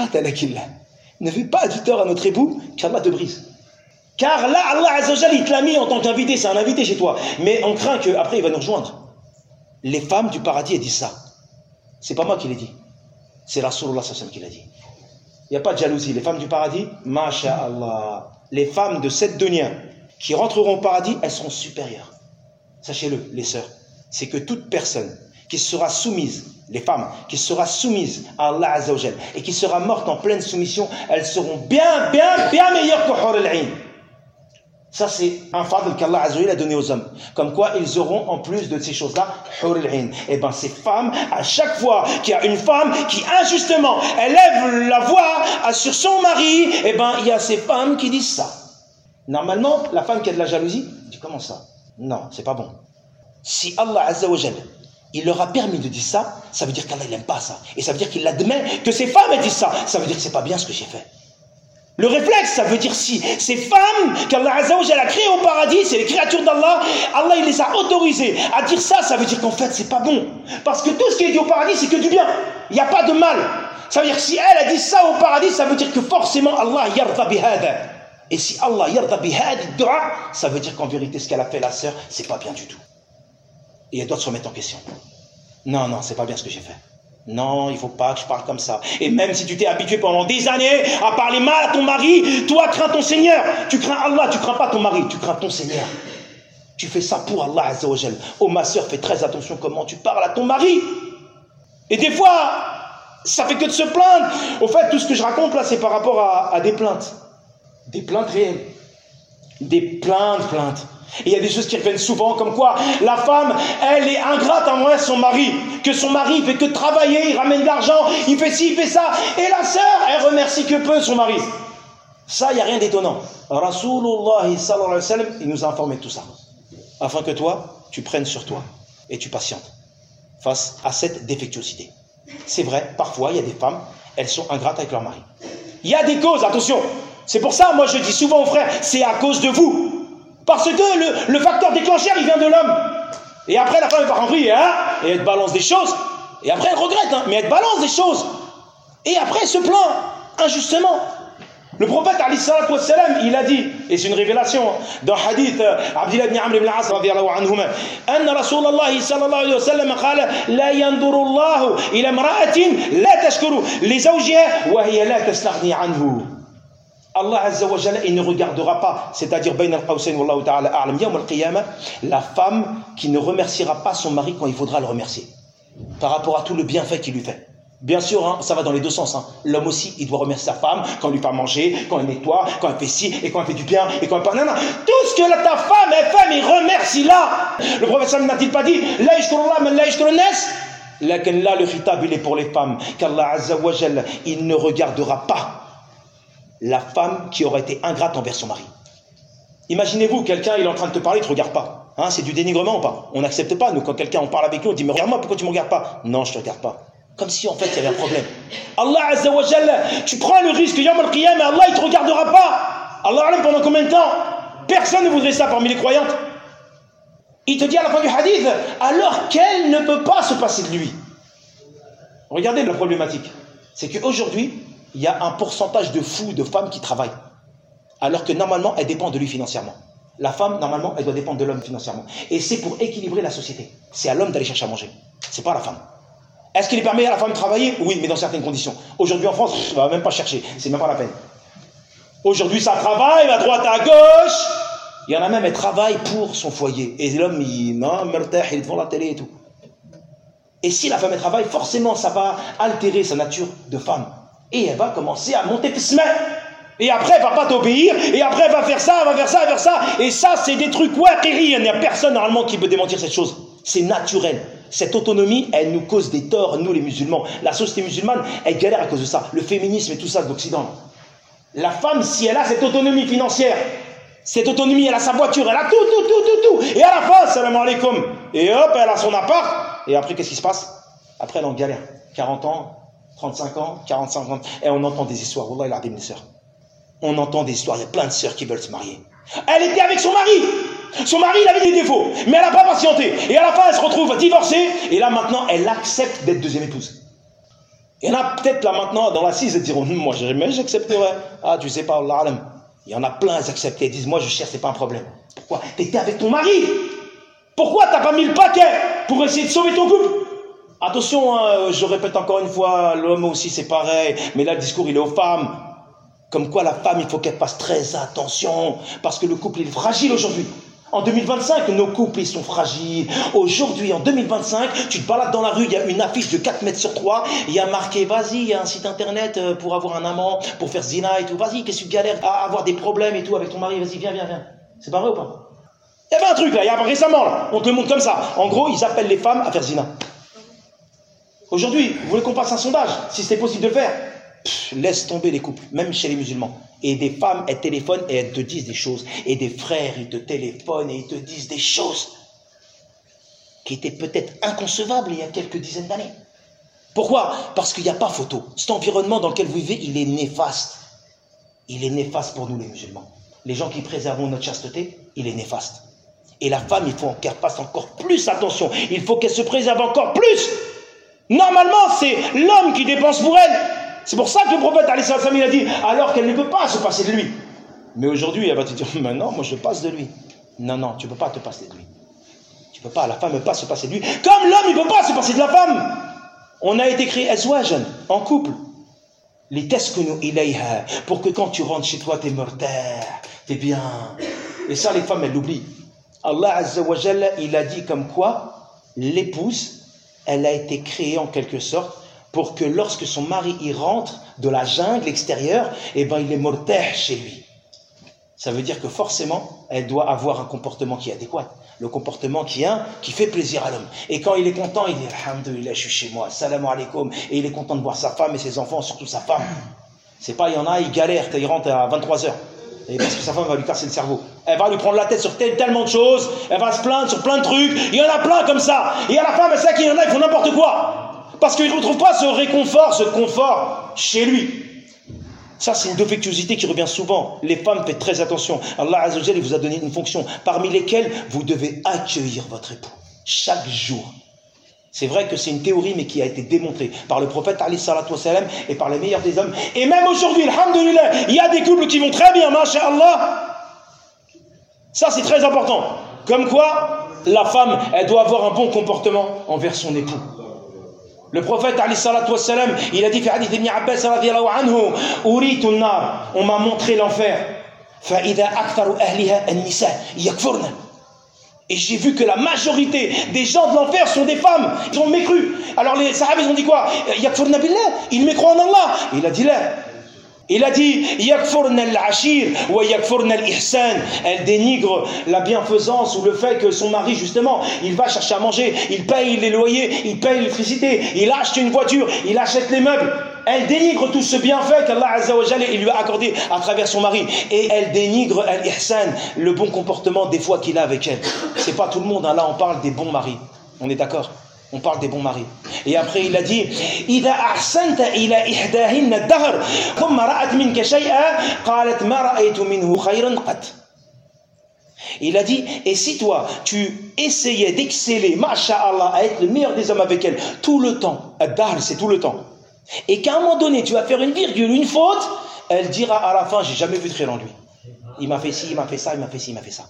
ne fais pas du tort à notre époux, qu'Allah te brise. Car là, Allah Azza wa Jalla, il te l'a mis en tant qu'invité, c'est un invité chez toi. Mais on craint qu'après, il va nous rejoindre. Les femmes du paradis, elles disent ça. C'est pas moi qui l'ai dit. C'est Rasulullah sallallahu alayhi wa sallam qui l'a dit. Il n'y a pas de jalousie. Les femmes du paradis, masha'Allah. Les femmes de cette dunya qui rentreront au paradis, elles seront supérieures. Sachez-le, les sœurs. C'est que toute personne qui sera soumise, les femmes qui sera soumise à Allah Azza wa Jalla et qui sera morte en pleine soumission, elles seront bien, bien, bien meilleures que Hur al-Ain. Ça, c'est un fadl qu'Allah Azza wa Jalla a donné aux hommes. Comme quoi, ils auront, en plus de ces choses-là, Hur al-Ain. Et bien, ces femmes, à chaque fois qu'il y a une femme qui, injustement, élève la voix sur son mari, et bien, il y a ces femmes qui disent ça. Normalement, la femme qui a de la jalousie, dit comment ça? Non, c'est pas bon. Si Allah Azza wa Jalla, il leur a permis de dire ça, ça veut dire qu'Allah, il n'aime pas ça. Et ça veut dire qu'il admet que ces femmes, elles disent ça. Ça veut dire que c'est pas bien ce que j'ai fait. Le réflexe, ça veut dire si ces femmes qu'Allah Azza wa Jalla a créées au paradis, c'est les créatures d'Allah, Allah il les a autorisées à dire ça, ça veut dire qu'en fait c'est pas bon. Parce que tout ce qui est dit au paradis, c'est que du bien. Il n'y a pas de mal. Ça veut dire que si elle a dit ça au paradis, ça veut dire que forcément Allah yarda bihada. Et si Allah yarda bihada dua, ça veut dire qu'en vérité ce qu'elle a fait la sœur, c'est pas bien du tout. Et elle doit se remettre en question. Non, non, c'est pas bien ce que j'ai fait. Non, il ne faut pas que je parle comme ça. Et même si tu t'es habitué pendant des années à parler mal à ton mari, toi crains ton Seigneur. Tu crains Allah, tu crains pas ton mari, tu crains ton Seigneur. Tu fais ça pour Allah Azza wa Jal. Oh ma soeur, fais très attention comment tu parles à ton mari. Et des fois, ça fait que de se plaindre. Au fait, tout ce que je raconte là, c'est par rapport à, à des plaintes. Des plaintes réelles. Des plaintes, plaintes. Et il y a des choses qui reviennent souvent, comme quoi la femme, elle est ingrate envers son mari. Que son mari, il fait que travailler, il ramène de l'argent, il fait ci, il fait ça. Et la sœur, elle remercie que peu son mari. Ça, il n'y a rien d'étonnant. Rasulullah sallallahu alayhi wa sallam, il nous a informé de tout ça. Afin que toi, tu prennes sur toi et tu patientes face à cette défectuosité. C'est vrai, parfois, il y a des femmes, elles sont ingrates avec leur mari. Il y a des causes, attention. C'est pour ça, moi, je dis souvent aux frères, c'est à cause de vous. Parce que le, le facteur déclencheur, il vient de l'homme. Et après, la femme, elle part en vrille, hein, et elle te balance des choses. Et après, elle regrette, hein, mais elle te balance des choses. Et après, elle se plaint, injustement. Le prophète, alayhi salatu wa salam, il a dit, et c'est une révélation, dans le hadith, Abdullah ibn Amr ibn al-As, radiyallahu anhuma, أن رسول الله صلى الله عليه وسلم قال لا ينظر الله إلى امرأة لا تشكر لزوجها وهي لا تستغني عنه. Allah Azza wa Jalla, il ne regardera pas, c'est-à-dire Bayn al-Qawsayn wallahu ta'ala a'lam yawm al-qiyamah, la femme qui ne remerciera pas son mari quand il faudra le remercier, par rapport à tout le bienfait qu'il lui fait. Bien sûr, hein, ça va dans les deux sens. Hein. L'homme aussi, il doit remercier sa femme quand il lui fait manger, quand elle nettoie, quand elle fait ci, et quand elle fait du bien, et quand elle parle. Non, non, tout ce que la, ta femme, elle fait, mais remercie-la. Le prophète sallam n'a-t-il pas dit La yashkurullah man la yashkurun nas? Lakin là, le khitab, il est pour les femmes, qu'Allah Azza wa Jalla, il ne regardera pas la femme qui aurait été ingrate envers son mari. Imaginez-vous, quelqu'un, il est en train de te parler, il ne te regarde pas. Hein, c'est du dénigrement ou pas? On n'accepte pas. Nous, quand quelqu'un, on parle avec nous, on dit, mais regarde-moi, pourquoi tu ne me regardes pas? Non, je ne te regarde pas. Comme si, en fait, il y avait un problème. Allah Azza wa Jalla, tu prends le risque, Yawm al-Qiyamah, mais Allah, il ne te regardera pas. Allah, pendant combien de temps? Personne ne voudrait ça parmi les croyantes. Il te dit à la fin du hadith, alors qu'elle ne peut pas se passer de lui. Regardez la problématique. C'est qu'aujourd'hui, il y a un pourcentage de fous, de femmes qui travaillent. Alors que normalement, elles dépendent de lui financièrement. La femme, normalement, elle doit dépendre de l'homme financièrement. Et c'est pour équilibrer la société. C'est à l'homme d'aller chercher à manger. C'est pas à la femme. Est-ce qu'il permet à la femme de travailler? Oui, mais dans certaines conditions. Aujourd'hui en France, on ne va même pas chercher. C'est même pas la peine. Aujourd'hui, ça travaille, à droite, à gauche. Il y en a même, elle travaille pour son foyer. Et l'homme, il, non, il est devant la télé et tout. Et si la femme, elle travaille, forcément, ça va altérer sa nature de femme. Et elle va commencer à monter tes semaines. Et après, elle va pas t'obéir. Et après, elle va faire ça, elle va faire ça, elle va faire ça. Et ça, c'est des trucs, ouais, il n'y a personne normalement qui peut démentir cette chose. C'est naturel. Cette autonomie, elle nous cause des torts, nous les musulmans. La société musulmane, elle galère à cause de ça. Le féminisme et tout ça de l'Occident. La femme, si elle a cette autonomie financière, cette autonomie, elle a sa voiture, elle a tout, tout, tout, tout, tout. Et à la fin, salam alaikum. Et hop, elle a son appart. Et après, qu'est-ce qui se passe? Après, elle est en galère. quarante ans, trente-cinq ans, quarante-cinq ans. Et on entend des histoires. Wallah, il a des sœurs. On entend des histoires. Il y a plein de sœurs qui veulent se marier. Elle était avec son mari. Son mari, il avait des défauts. Mais elle n'a pas patienté. Et à la fin, elle se retrouve divorcée. Et là, maintenant, elle accepte d'être deuxième épouse. Il y en a peut-être là maintenant, dans l'assise, elles diront, moi, jamais j'accepterais. Ah, tu sais pas, Allah alam. Il y en a plein, elles acceptent. Elles disent, moi, je cherche, c'est pas un problème. Pourquoi? T'étais avec ton mari. Pourquoi t'as pas mis le paquet pour essayer de sauver ton couple? Attention, hein, je répète encore une fois, l'homme aussi, c'est pareil. Mais là, le discours, il est aux femmes. Comme quoi, la femme, il faut qu'elle fasse très attention. Parce que le couple, il est fragile aujourd'hui. En deux mille vingt-cinq, nos couples, ils sont fragiles. Aujourd'hui, en deux mille vingt-cinq, tu te balades dans la rue, il y a une affiche de quatre mètres sur trois, il y a marqué, vas-y, il y a un site internet pour avoir un amant, pour faire zina et tout. Vas-y, qu'est-ce que tu galères à avoir des problèmes et tout avec ton mari? Vas-y, viens, viens, viens. C'est pas vrai ou pas? Il y avait un truc là, il y a récemment là, on te le montre comme ça. En gros, ils appellent les femmes à faire zina. Aujourd'hui, vous voulez qu'on fasse un sondage, si c'était possible de le faire? Pff, laisse tomber les couples, même chez les musulmans. Et des femmes, elles téléphonent et elles te disent des choses. Et des frères, ils te téléphonent et ils te disent des choses qui étaient peut-être inconcevables il y a quelques dizaines d'années. Pourquoi? Parce qu'il n'y a pas photo. Cet environnement dans lequel vous vivez, il est néfaste. Il est néfaste pour nous les musulmans. Les gens qui préservent notre chasteté, il est néfaste. Et la femme, il faut qu'elle fasse encore plus attention. Il faut qu'elle se préserve encore plus. Normalement, c'est l'homme qui dépense pour elle. C'est pour ça que le prophète alayhi salam, il a dit, alors qu'elle ne peut pas se passer de lui. Mais aujourd'hui, elle va te dire, mais non, moi je passe de lui. Non, non, tu ne peux pas te passer de lui. Tu ne peux pas, la femme ne peut pas se passer de lui. Comme l'homme, il ne peut pas se passer de la femme. On a été créé azwajan, en couple. Les taskunu ilayha, pour que quand tu rentres chez toi, t'es mortel, t'es bien. Et ça, les femmes, elles l'oublient. Allah Azza wa Jalla, il a dit comme quoi l'épouse, elle a été créée en quelque sorte pour que lorsque son mari y rentre de la jungle extérieure, eh ben il est morteh chez lui. Ça veut dire que forcément, elle doit avoir un comportement qui est adéquat. Le comportement qui, est un, qui fait plaisir à l'homme. Et quand il est content, il dit « Alhamdulillah, je suis chez moi, salam alaikum » et il est content de voir sa femme et ses enfants, surtout sa femme. C'est pas, il y en a, il galère, il rentre à vingt-trois heures. Et parce que sa femme va lui casser le cerveau. Elle va lui prendre la tête sur tel, tellement de choses, elle va se plaindre sur plein de trucs. Il y en a plein comme ça. Et à la fin, ben, c'est ça qu'il y en a, ils font n'importe quoi. Parce qu'il ne retrouve pas ce réconfort, ce confort chez lui. Ça, c'est une défectuosité qui revient souvent. Les femmes, faites très attention. Allah Azza wa Jalla vous a donné une fonction parmi lesquelles vous devez accueillir votre époux chaque jour. C'est vrai que c'est une théorie, mais qui a été démontrée par le prophète alayhi salatu wa salam et par les meilleurs des hommes. Et même aujourd'hui, alhamdulillah, il y a des couples qui vont très bien, masha'Allah. Ça, c'est très important. Comme quoi, la femme, elle doit avoir un bon comportement envers son époux. Le prophète alayhi salatu wa salam, il a dit fi hadith ibn Abbas radiyallahu anhu, uritu an-nar, on m'a montré l'enfer. Fa idha aktharu ahliha an-nisa yakfurna. Et j'ai vu que la majorité des gens de l'enfer sont des femmes. Ils ont mécru. Alors les sahabis ont dit quoi? Yakfurna billah, ils mécroient en Allah. Il a dit là. Il a dit yakfurna al-ashir wa yakfurna al-ihsan. Elle dénigre la bienfaisance ou le fait que son mari justement, il va chercher à manger, il paye les loyers, il paye l'électricité, il achète une voiture, il achète les meubles. Elle dénigre tout ce bienfait qu'Allah Azza wa Jalla lui a accordé à travers son mari. Et elle dénigre al-ihsan, le bon comportement des fois qu'il a avec elle. C'est pas tout le monde, hein. Là on parle des bons maris. On est d'accord? On parle des bons maris. Et après il a dit إذا أحسنت إلى إحداهن الدهر ثم رأت منك شيئا قالت ما رأيت منه خيرا قط. Il a dit, et si toi, tu essayais d'exceller, masha'Allah, à être le meilleur des hommes avec elle, tout le temps, ad-dahr, c'est tout le temps, et qu'à un moment donné, tu vas faire une virgule, une faute, elle dira à la fin, j'ai jamais vu de khayr en lui. Il m'a fait ci, il m'a fait ça, il m'a fait ci, il m'a fait ça.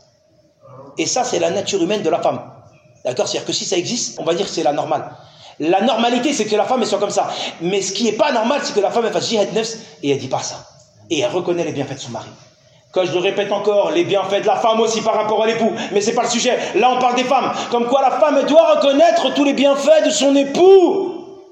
Et ça, c'est la nature humaine de la femme. D'accord? C'est-à-dire que si ça existe, on va dire que c'est la normale. La normalité, c'est que la femme, elle soit comme ça. Mais ce qui n'est pas normal, c'est que la femme, elle fasse jihad nefs, et elle dit pas ça. Et elle reconnaît les bienfaits de son mari. Quand je le répète encore, les bienfaits de la femme aussi par rapport à l'époux. Mais c'est pas le sujet. Là, on parle des femmes. Comme quoi la femme, elle doit reconnaître tous les bienfaits de son époux.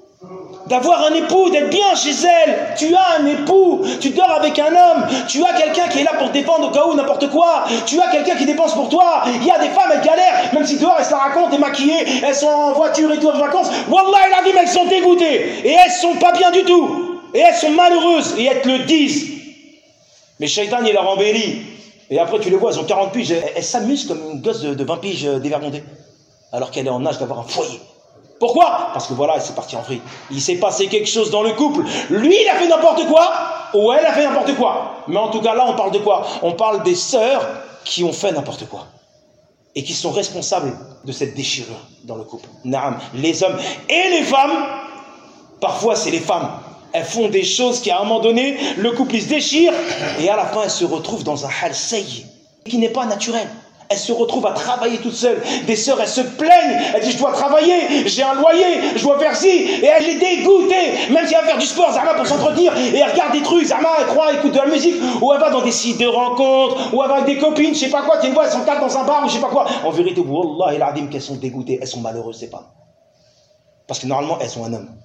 D'avoir un époux, d'être bien chez elle. Tu as un époux, tu dors avec un homme, tu as quelqu'un qui est là pour te défendre au cas où n'importe quoi, tu as quelqu'un qui dépense pour toi. Il y a des femmes, elles galèrent, même si dehors elles se la racontent, elles maquillées, elles sont en voiture et tout en vacances. Wallah, il a dit, mais elles sont dégoûtées, et elles sont pas bien du tout, et elles sont malheureuses, et elles te le disent. Mais Shaitan, il leur embellit, et après tu les vois, elles ont quarante piges, elles, elles s'amusent comme une gosse de, de vingt piges dévergondée, alors qu'elle est en âge d'avoir un foyer. Pourquoi? Parce que voilà, c'est parti en vrille. Il s'est passé quelque chose dans le couple. Lui, il a fait n'importe quoi, ou elle a fait n'importe quoi. Mais en tout cas, là, on parle de quoi? On parle des sœurs qui ont fait n'importe quoi. Et qui sont responsables de cette déchirure dans le couple. Naam, les hommes et les femmes, parfois c'est les femmes. Elles font des choses qui, à un moment donné, le couple il se déchire, et à la fin, elles se retrouvent dans un hal sayyi, qui n'est pas naturel. Elles se retrouvent à travailler toutes seules. Des sœurs, elles se plaignent. Elles disent, je dois travailler, j'ai un loyer, je dois faire ci. Et elle est dégoûtée. Même si elle va faire du sport, Zama, pour s'entretenir, et elle regarde des trucs, Zama, elle croit, elle écoute de la musique, ou elle va dans des sites de rencontres, ou elle va avec des copines, je sais pas quoi, tu vois, elles sont quatre dans un bar, ou je sais pas quoi. En vérité, Wallah, il a dit qu'elles sont dégoûtées, elles sont malheureuses, c'est pas. Parce que normalement, elles sont un homme.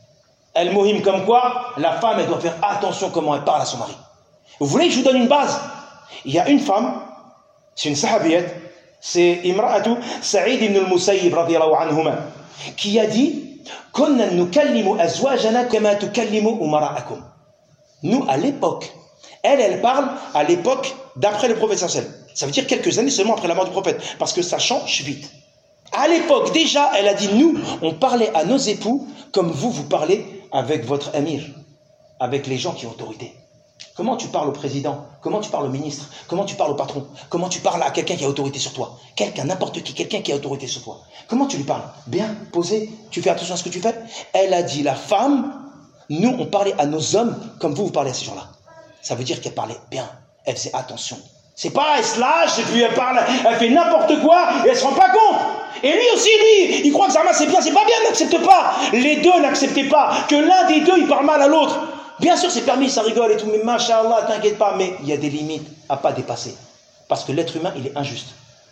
Elle mohim comme quoi, la femme, elle doit faire attention comment elle parle à son mari. Vous voulez que je vous donne une base? Il y a une femme, c'est une sahabiyette, c'est Imra'atu Sa'id ibn al-Musayyib radiyallahu anhuma, qui a dit Kunna nukallimu azwajana kama tukallimu umara'akum. Nous, à l'époque, elle, elle parle à l'époque d'après le prophète sallallahu alayhi wa sallam. Ça veut dire quelques années seulement après la mort du prophète, parce que ça change vite. À l'époque, déjà, elle a dit nous, on parlait à nos époux comme vous, vous parlez avec votre émir, avec les gens qui ont autorité. Comment tu parles au président? Comment tu parles au ministre? Comment tu parles au patron? Comment tu parles à quelqu'un qui a autorité sur toi? Quelqu'un, n'importe qui, quelqu'un qui a autorité sur toi. Comment tu lui parles? Bien, posé, tu fais attention à ce que tu fais? Elle a dit, la femme, nous, on parlait à nos hommes comme vous, vous parlez à ces gens-là. Ça veut dire qu'elle parlait bien, elle faisait attention. C'est pas, elle se lâche et puis elle parle, elle fait n'importe quoi et elle se rend pas compte. Et lui aussi, lui, il croit que ça c'est bien, c'est pas bien, n'accepte pas. Les deux n'acceptez pas que l'un des deux, il parle mal à l'autre. Bien sûr, c'est permis, ça rigole et tout, mais machallah, t'inquiète pas, mais il y a des limites à pas dépasser. Parce que l'être humain, il est injuste.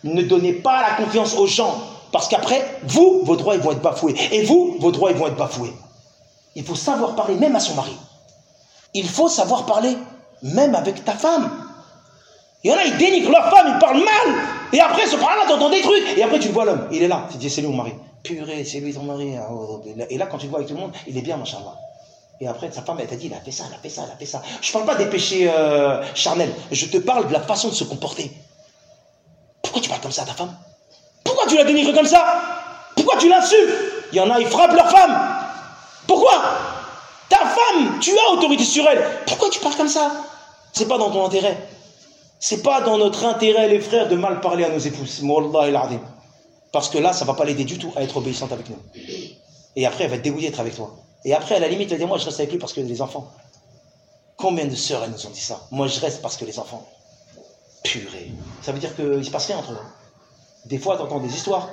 Ne donnez pas la confiance aux gens. Parce qu'après, vous, vos droits ils vont être bafoués. Et vous, vos droits ils vont être bafoués. Il faut savoir parler même à son mari. Il faut savoir parler même avec ta femme. Il y en a, ils dénigrent leur femme, ils parlent mal. Et après, ce parle-là, t'entends des trucs. Et après, tu le vois l'homme, il est là. Tu te dis, c'est lui mon mari. Purée, c'est lui ton mari. Et là, quand tu le vois avec tout le monde, il est bien, machallah. Et après, sa femme, elle t'a dit, il a fait ça, il a fait ça, il a fait ça. Je ne parle pas des péchés euh, charnels. Je te parle de la façon de se comporter. Pourquoi tu parles comme ça à ta femme? Pourquoi tu la dénigres comme ça? Pourquoi tu l'insultes? Il y en a, ils frappent leur femme. Pourquoi? Ta femme, tu as autorité sur elle. Pourquoi tu parles comme ça? C'est pas dans ton intérêt. C'est pas dans notre intérêt, les frères, de mal parler à nos épouses. Wallah il azim. Parce que là, ça va pas l'aider du tout à être obéissante avec nous. Et après, elle va être dégoûtée d'être avec toi. Et après, à la limite, elle va dire, moi, je reste avec lui parce que les enfants. Combien de sœurs, elles nous ont dit ça? Moi, je reste parce que les enfants. Purée. Ça veut dire qu'il se passe rien entre eux. Des fois, tu entends des histoires.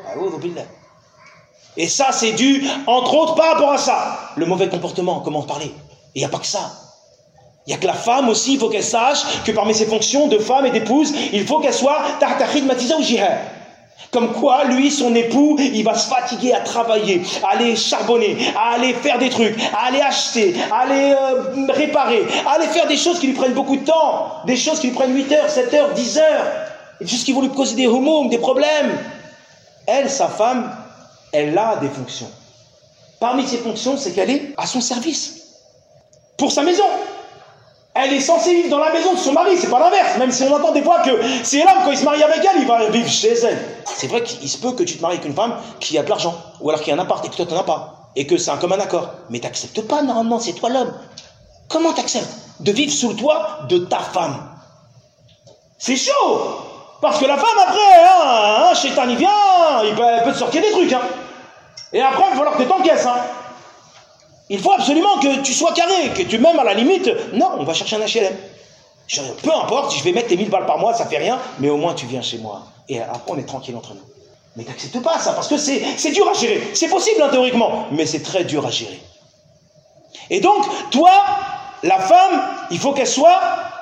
Et ça, c'est dû, entre autres, par rapport à ça. Le mauvais comportement, comment parler. Et il n'y a pas que ça. Il n'y a que la femme aussi, il faut qu'elle sache que parmi ses fonctions de femme et d'épouse, il faut qu'elle soit tahta khidmatiha ou jihad. Comme quoi, lui, son époux, il va se fatiguer à travailler, à aller charbonner, à aller faire des trucs, à aller acheter, à aller euh, réparer, à aller faire des choses qui lui prennent beaucoup de temps, des choses qui lui prennent huit heures, sept heures, dix heures, des choses qui vont lui causer des humums, des problèmes. Elle, sa femme, elle a des fonctions. Parmi ses fonctions, c'est qu'elle est à son service, pour sa maison. Elle est censée vivre dans la maison de son mari, c'est pas l'inverse. Même si on entend des fois que c'est l'homme, quand il se marie avec elle, il va vivre chez elle. C'est vrai qu'il se peut que tu te maries avec une femme qui a de l'argent, ou alors qui a un appart et que toi tu n'en as pas, et que c'est un commun accord. Mais tu n'acceptes pas, normalement, c'est toi l'homme. Comment tu acceptes de vivre sous le toit de ta femme? C'est chaud. Parce que la femme, après, hein, hein, Shaitan, il vient, il peut, il peut te sortir des trucs. Hein. Et après, il va falloir que tu t'encaisses. Hein. Il faut absolument que tu sois carré, que tu m'aimes à la limite. Non, on va chercher un H L M. Je, peu importe, si je vais mettre tes mille balles par mois, ça fait rien, mais au moins tu viens chez moi. Et après, on est tranquille entre nous. Mais t'acceptes pas ça, parce que c'est dur à gérer. C'est possible, hein, théoriquement, mais c'est très dur à gérer. Et donc, toi, la femme, il faut qu'elle soit...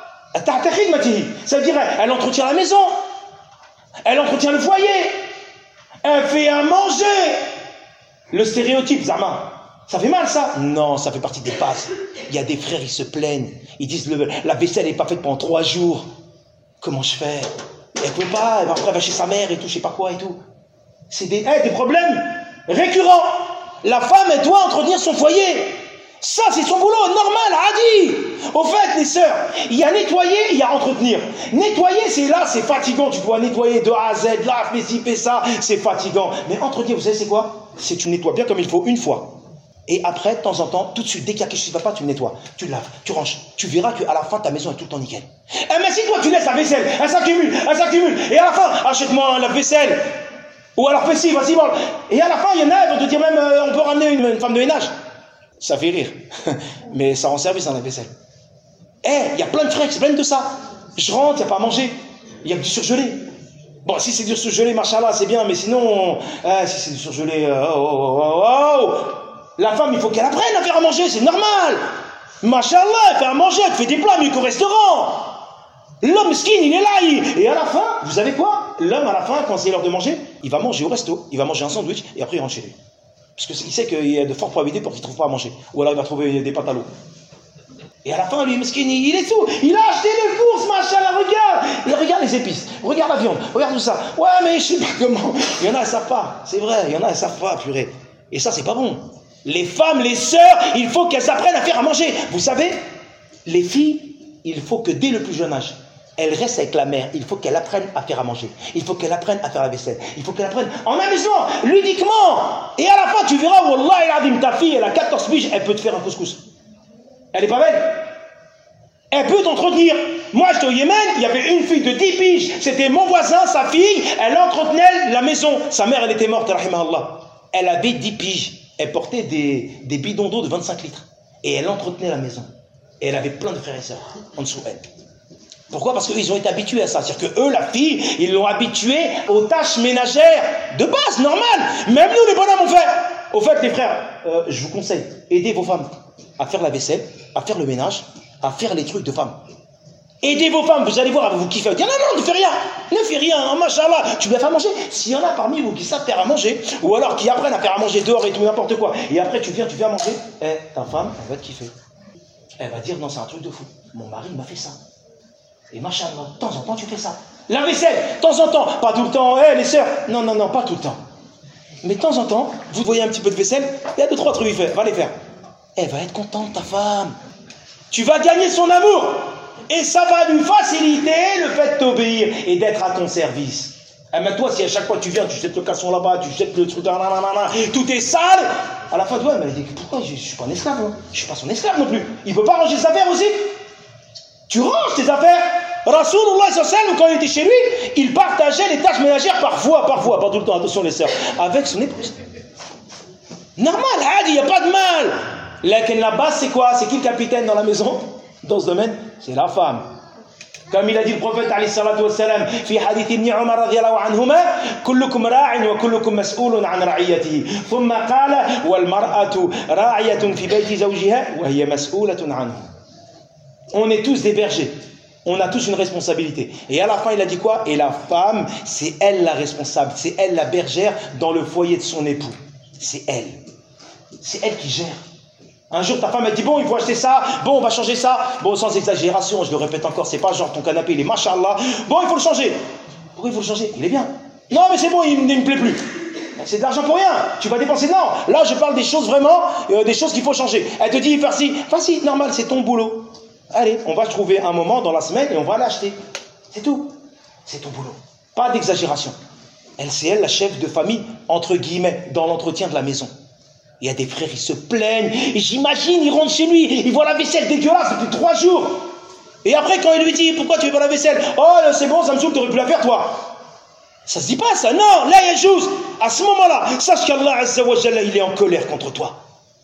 Ça veut dire, elle entretient la maison, elle entretient le foyer, elle fait à manger. Le stéréotype, Zama. Ça fait mal ça? Non, ça fait partie des bases. Il y a des frères, ils se plaignent. Ils disent le, la vaisselle n'est pas faite pendant trois jours. Comment je fais? Elle ne peut pas, elle va, après elle va chez sa mère et tout, je sais pas quoi et tout. C'est des, hey, des problèmes récurrents. La femme, elle doit entretenir son foyer. Ça, c'est son boulot, normal, Adi. Au fait, les sœurs, il y a nettoyer, il y a entretenir. Nettoyer, c'est là, c'est fatigant. Tu dois nettoyer de A à Z, là, fais ci, fais ça, c'est fatigant. Mais entretenir, vous savez, c'est quoi? C'est que tu nettoies bien comme il faut une fois. Et après, de temps en temps, tout de suite, dès qu'il y a quelque chose qui ne va pas, tu le nettoies, tu le laves, tu ranges. Tu verras qu'à la fin, ta maison est tout le temps nickel. Eh mais si toi, tu laisses la vaisselle, elle s'accumule, elle s'accumule, et à la fin, achète-moi la vaisselle. Ou alors fais ci, vas-y, bon. Et à la fin, il y en a, ils vont te dire même, euh, on peut ramener une, une femme de ménage. Ça fait rire. Mais ça rend service dans la vaisselle. Eh, il y a plein de frères qui se plaignent de ça. Je rentre, il n'y a pas à manger. Il y a du surgelé. Bon, si c'est du surgelé, machallah, c'est bien, mais sinon, eh, si c'est du surgelé, euh, oh, oh, oh, oh. La femme, il faut qu'elle apprenne à faire à manger, c'est normal. Machallah, elle fait à manger, elle fait des plats mieux qu'au restaurant. L'homme skin, il est là. Il... Et à la fin, vous savez quoi? L'homme, à la fin, quand c'est l'heure de manger, il va manger au resto, il va manger un sandwich et après il rentre chez lui. Parce qu'il sait qu'il y a de fortes probabilités pour qu'il ne trouve pas à manger. Ou alors il va trouver des pâtes à l'eau. Et à la fin, lui, mesquin, il est sous. Il a acheté les courses, machallah, regarde. Il regarde les épices, regarde la viande, regarde tout ça. Ouais, mais je sais pas comment. Il y en a, elles savent pas. C'est vrai, il y en a, elles savent pas, purée. Et ça, c'est pas bon. Les femmes, les sœurs, il faut qu'elles apprennent à faire à manger. Vous savez, les filles, il faut que dès le plus jeune âge, elles restent avec la mère. Il faut qu'elles apprennent à faire à manger. Il faut qu'elles apprennent à faire la vaisselle. Il faut qu'elles apprennent en amusement, ludiquement. Et à la fin, tu verras, Wallah, ta fille, elle a quatorze piges, elle peut te faire un couscous. Elle est pas belle? Elle peut t'entretenir. Moi, j'étais au Yémen, il y avait une fille de dix piges. C'était mon voisin, sa fille, elle entretenait la maison. Sa mère, elle était morte, rahimahullah. Elle avait dix piges. Elle portait des, des bidons d'eau de vingt-cinq litres. Et elle entretenait la maison. Et elle avait plein de frères et sœurs en dessous d'elle. Pourquoi? Parce qu'ils ont été habitués à ça. C'est-à-dire que eux, la fille, ils l'ont habituée aux tâches ménagères de base, normales. Même nous, les bonhommes, on fait. Au fait, les frères, euh, je vous conseille, aidez vos femmes à faire la vaisselle, à faire le ménage, à faire les trucs de femmes. Aidez vos femmes, vous allez voir, elle va vous kiffer. Elle va dire non, non, ne fais rien, ne fais rien, oh, machallah, tu dois faire à manger. S'il y en a parmi vous qui savent faire à manger, ou alors qui apprennent à faire à manger dehors et tout, n'importe quoi, et après tu viens, tu fais à manger, eh, ta femme, elle va te kiffer. Elle va dire non, c'est un truc de fou. Mon mari m'a fait ça. Et machallah, de temps en temps, tu fais ça. La vaisselle, de temps en temps, pas tout le temps, eh, les sœurs, non, non, non, pas tout le temps. Mais de temps en temps, vous voyez un petit peu de vaisselle, il y a deux, trois trucs à faire, va les faire. Elle va être contente, ta femme. Tu vas gagner son amour. Et ça va lui faciliter le fait de t'obéir et d'être à ton service. Et mais toi, si à chaque fois que tu viens, tu jettes le casson là-bas, tu jettes le truc, nanana, tout est sale, à la fin, toi, elle m'a dit, pourquoi je ne suis pas un esclave, hein. Je ne suis pas son esclave non plus. Il ne peut pas ranger ses affaires aussi. Tu ranges tes affaires. Rasulullah sallallahu alayhi wa sallam, quand il était chez lui, il partageait les tâches ménagères parfois, parfois, pas tout le temps, attention les sœurs, avec son épouse. Normal, il n'y a pas de mal. La base, c'est quoi? C'est qui le capitaine dans la maison? Dans ce domaine, c'est la femme. Comme il a dit le prophète alayhi salatu wassalam, fi hadith ibn Umar radiyallahu anhuma, kullukum ra'in wa kullukum mas'ulun an ra'iyatihi. Thumma qala wal mar'atu ra'iyatun fi bayti zawjiha wa hiya mas'ulatun anhu. On est tous des bergers. On a tous une responsabilité. Et à la fin, il a dit quoi? Et la femme, c'est elle la responsable, c'est elle la bergère dans le foyer de son époux. C'est elle. C'est elle qui gère. Un jour, ta femme a dit, bon, il faut acheter ça, bon, on va changer ça. Bon, sans exagération, je le répète encore, c'est pas genre ton canapé, il est machallah. Bon, il faut le changer. Pourquoi il faut le changer? Il est bien. Non, mais c'est bon, il ne me plaît plus. C'est de l'argent pour rien. Tu vas dépenser. Non, là, je parle des choses vraiment, euh, des choses qu'il faut changer. Elle te dit, faire ci, faire ci, normal, c'est ton boulot. Allez, on va trouver un moment dans la semaine et on va l'acheter. C'est tout. C'est ton boulot. Pas d'exagération. Elle, c'est elle, la chef de famille, entre guillemets, dans l'entretien de la maison. Il y a des frères, ils se plaignent. Et j'imagine, ils rentrent chez lui, ils voient la vaisselle dégueulasse depuis trois jours. Et après, quand il lui dit, pourquoi tu fais pas la vaisselle? Oh, c'est bon, ça me saoule, tu aurais pu la faire, toi. Ça se dit pas, ça. Non, là, il y a juste. À ce moment-là, sache qu'Allah Azza wa Jalla, il est en colère contre toi.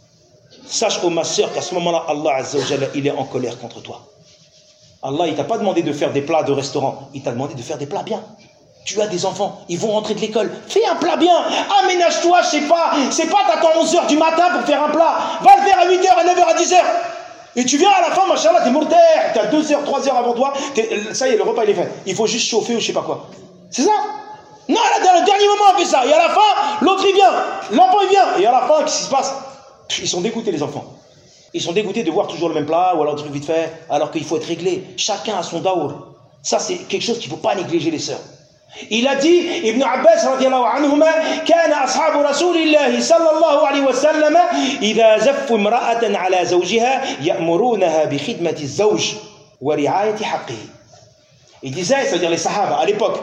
Sache, oh ma soeur, qu'à ce moment-là, Allah Azza wa Jalla, il est en colère contre toi. Allah, il t'a pas demandé de faire des plats de restaurant. Il t'a demandé de faire des plats bien. Tu as des enfants, ils vont rentrer de l'école. Fais un plat bien. Aménage-toi, je sais pas. C'est pas t'attends onze heures du matin pour faire un plat. Va le faire à huit heures, à neuf heures, à dix heures. Et tu viens à la fin, machallah, t'es mortel. T'as deux heures, trois heures avant toi. Ça y est, le repas il est fait. Il faut juste chauffer ou je sais pas quoi. C'est ça? Non, là, dans le dernier moment, on fait ça. Et à la fin, l'autre il vient. L'enfant il vient. Et à la fin, qu'est-ce qui se passe? Ils sont dégoûtés, les enfants. Ils sont dégoûtés de voir toujours le même plat ou alors un truc vite fait. Alors qu'il faut être réglé. Chacun a son daour. Ça, c'est quelque chose qu'il ne faut pas négliger, les sœurs. Il a dit, Ibn Abbas radiyallahu anhuma, kana ashabu rasulillahi sallallahu alayhi wa sallam, idha zaffu imra'atan ala zawjiha, ya'murunaha bi khidmati zawj wa ri'ayati haqqihi. Il disait, c'est-à-dire les sahaba à l'époque,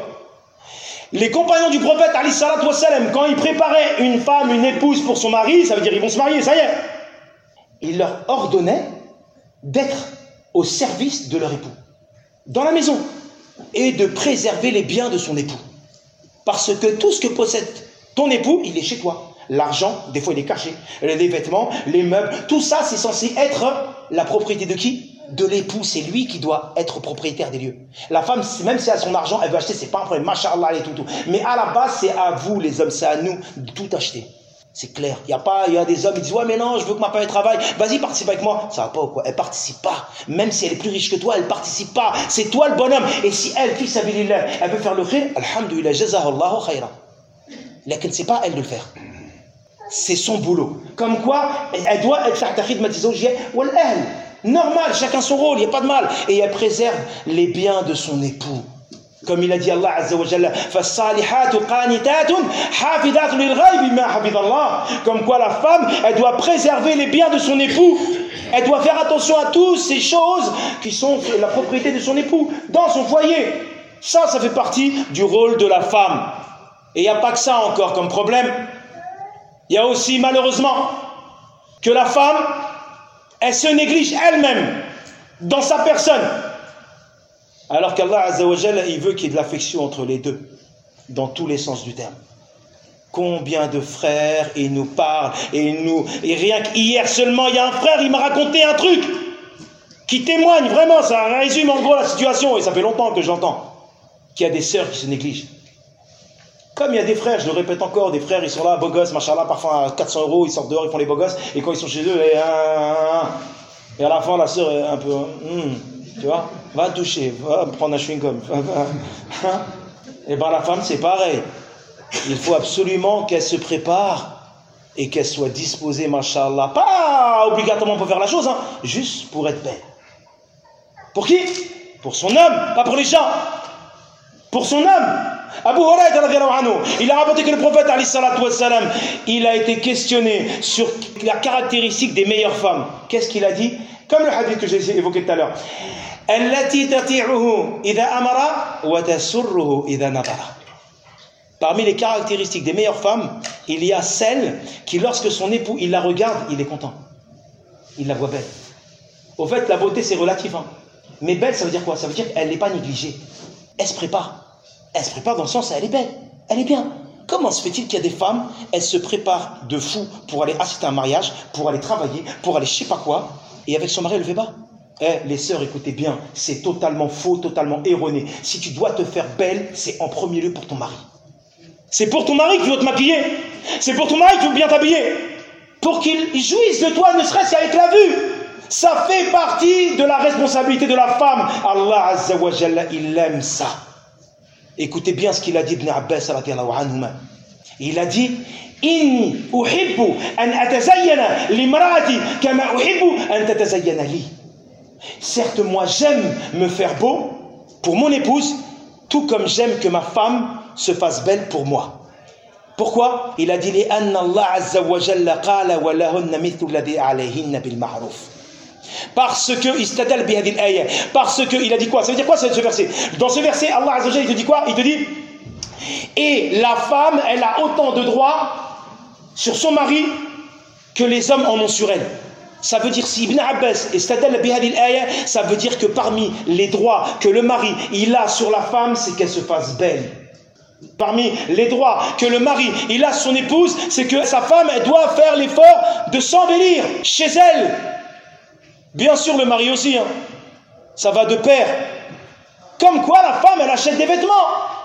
les compagnons du prophète alayhi salatu wassalam, quand ils préparaient une femme, une épouse pour son mari, ça veut dire ils vont se marier, ça y est, ils leur ordonnaient d'être au service de leur époux, dans la maison, et de préserver les biens de son époux. Parce que tout ce que possède ton époux, il est chez toi. L'argent, des fois il est caché. Les vêtements, les meubles, tout ça c'est censé être la propriété de qui? De l'époux. C'est lui qui doit être propriétaire des lieux. La femme, même si elle a son argent, elle veut acheter, c'est pas un problème, machallah et tout, tout. Mais à la base, c'est à vous les hommes, c'est à nous de tout acheter. C'est clair. Il y a pas, il y a des hommes qui disent ouais mais non, je veux que ma femme travaille. Vas-y, participe avec moi. Ça va pas ou quoi? Elle participe pas. Même si elle est plus riche que toi, elle participe pas. C'est toi le bonhomme. Et si elle, fi sabilillah, elle peut faire le khayr, alhamdulillah, jazahallahu khayran. Lakin c'est pas elle de le faire. C'est son boulot. Comme quoi, elle doit être tahta khidmati zawjiha wal ahl. Normal, chacun son rôle, il y a pas de mal. Et elle préserve les biens de son époux. Comme il a dit Allah Azza wa Jalla, فَالصَّالِحَاتُ قَانِتَاتٌ حَافِظَاتٌ لِلْغَيْبِ مَا حَفِظَ اللَّهِ. Comme quoi la femme, elle doit préserver les biens de son époux. Elle doit faire attention à toutes ces choses qui sont la propriété de son époux, dans son foyer. Ça, ça fait partie du rôle de la femme. Et il n'y a pas que ça encore comme problème. Il y a aussi malheureusement que la femme, elle se néglige elle-même dans sa personne. Alors qu'Allah Azza wa Jalla, il veut qu'il y ait de l'affection entre les deux, dans tous les sens du terme. Combien de frères, ils nous parlent, et, nous, et rien qu'hier seulement, il y a un frère, il m'a raconté un truc, qui témoigne vraiment, ça résume en gros la situation, et ça fait longtemps que j'entends, qu'il y a des sœurs qui se négligent. Comme il y a des frères, je le répète encore, des frères, ils sont là, beaux gosses, machallah, parfois à quatre cents euros, ils sortent dehors, ils font les beaux gosses, et quand ils sont chez eux, et, et à la fin, la sœur est un peu... Hmm, Tu vois, va toucher, va prendre un chewing-gum. Et bien la femme, c'est pareil. Il faut absolument qu'elle se prépare et qu'elle soit disposée, machallah. Pas obligatoirement pour faire la chose, hein, juste pour être belle. Pour qui? Pour son homme, pas pour les gens. Pour son homme. Abu Huraïra radhiyallahu anhu, il a rapporté que le prophète alayhi salatu wassalam, il a été questionné sur la caractéristique des meilleures femmes. Qu'est-ce qu'il a dit? Comme le hadith que j'ai évoqué tout à l'heure. Allati tati'uhu idha amara wa tasurruhu idha nadara. Parmi les caractéristiques des meilleures femmes, il y a celle qui, lorsque son époux il la regarde, il est content. Il la voit belle. Au fait, la beauté c'est relatif, hein. Mais belle, ça veut dire quoi? Ça veut dire qu'elle n'est pas négligée. Elle se prépare. Elle se prépare dans le sens, elle est belle, elle est bien. Comment se fait-il qu'il y a des femmes, elles se préparent de fou pour aller assister à un mariage, pour aller travailler, pour aller je sais pas quoi, et avec son mari, elle le fait pas? Eh, les sœurs, écoutez bien, c'est totalement faux, totalement erroné. Si tu dois te faire belle, c'est en premier lieu pour ton mari. C'est pour ton mari que tu dois te maquiller. C'est pour ton mari que tu veux bien t'habiller. Pour qu'il jouisse de toi, ne serait-ce qu'avec la vue. Ça fait partie de la responsabilité de la femme. Allah Azza wa Jalla, il aime ça. Écoutez bien ce qu'il a dit Ibn Abbas radhiyallahu anhuma. Il a dit Inni uhibbu an atazayyana limraati kama uhibbu an tatazayyana li. Certes, moi j'aime me faire beau pour mon épouse, tout comme j'aime que ma femme se fasse belle pour moi. Pourquoi? Il a dit li anna Allah azza wa jalla qala wa lahunna mithlu alladhi alayhinna bil ma'ruf. Parce que istadal bi hadhihi al-aya, parce que il a dit quoi? Ça veut dire quoi ce verset? Dans ce verset, Allah azza wa jalla il te dit quoi? Il te dit et la femme, elle a autant de droits sur son mari que les hommes en ont sur elle. Ça veut dire, si Ibn Abbas istadal bi hadhihi al-aya, ça veut dire que parmi les droits que le mari il a sur la femme, c'est qu'elle se fasse belle. Parmi les droits que le mari il a sur son épouse, c'est que sa femme elle doit faire l'effort de s'embellir chez elle. Bien sûr le mari aussi, hein. Ça va de pair. Comme quoi la femme elle achète des vêtements.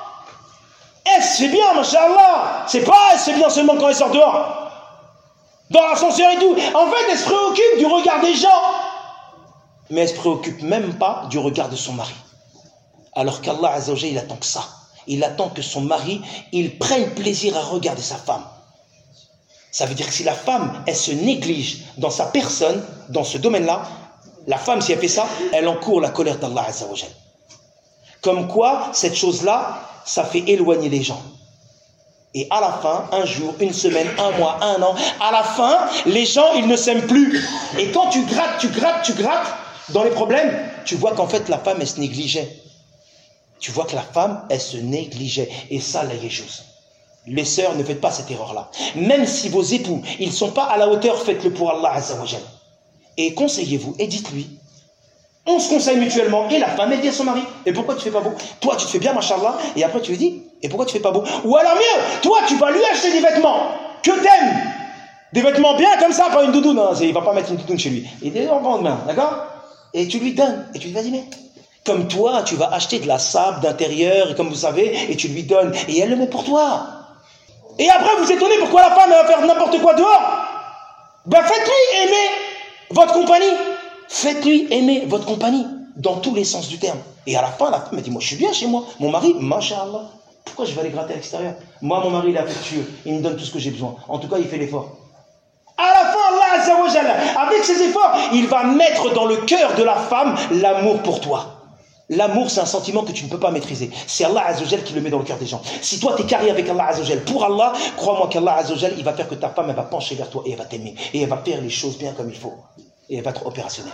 Elle se fait bien, machallah. C'est pas elle se fait bien seulement quand elle sort dehors, dans l'ascenseur et tout. En fait elle se préoccupe du regard des gens, mais elle se préoccupe même pas du regard de son mari. Alors qu'Allah Azza wa Jalla il attend que ça. Il attend que son mari il prenne plaisir à regarder sa femme. Ça veut dire que si la femme, elle se néglige dans sa personne, dans ce domaine-là, la femme, si elle fait ça, elle encourt la colère d'Allah Azza wa Jalla. Comme quoi, cette chose-là, ça fait éloigner les gens. Et à la fin, un jour, une semaine, un mois, un an, à la fin, les gens, ils ne s'aiment plus. Et quand tu grattes, tu grattes, tu grattes, dans les problèmes, tu vois qu'en fait, la femme, elle se négligeait. Tu vois que la femme, elle se négligeait. Et ça, la yéjouz. Les sœurs, ne faites pas cette erreur-là. Même si vos époux, ils ne sont pas à la hauteur, faites-le pour Allah Azza wa Jalla. Et conseillez-vous, et dites-lui. On se conseille mutuellement, et la femme, elle dit à son mari, et pourquoi tu fais pas beau? Toi, tu te fais bien, machallah, et après tu lui dis, et pourquoi tu fais pas beau? Ou alors mieux, toi, tu vas lui acheter des vêtements que t'aimes. Des vêtements bien comme ça, pas une doudoune. Non, il va pas mettre une doudoune chez lui. Il est en de main, d'accord? Et tu lui donnes, et tu lui dis, vas-y, mets. Comme toi, tu vas acheter de la sable d'intérieur, comme vous savez, et tu lui donnes, et elle le met pour toi. Et après, vous étonnez pourquoi la femme elle va faire n'importe quoi dehors. Ben faites-lui aimer votre compagnie. Faites-lui aimer votre compagnie, dans tous les sens du terme. Et à la fin, la femme elle dit, moi je suis bien chez moi. Mon mari, masha'Allah, pourquoi je vais aller gratter à l'extérieur? Moi, mon mari, il est affectueux, il me donne tout ce que j'ai besoin. En tout cas, il fait l'effort. À la fin, Allah Azza wa Jalla, avec ses efforts, il va mettre dans le cœur de la femme l'amour pour toi. L'amour, c'est un sentiment que tu ne peux pas maîtriser. C'est Allah Azza wa Jalla qui le met dans le cœur des gens. Si toi, tu es carré avec Allah Azza wa Jalla, pour Allah, crois-moi qu'Allah Azza wa Jalla, il va faire que ta femme, elle va pencher vers toi et elle va t'aimer. Et elle va faire les choses bien comme il faut. Et elle va être opérationnelle.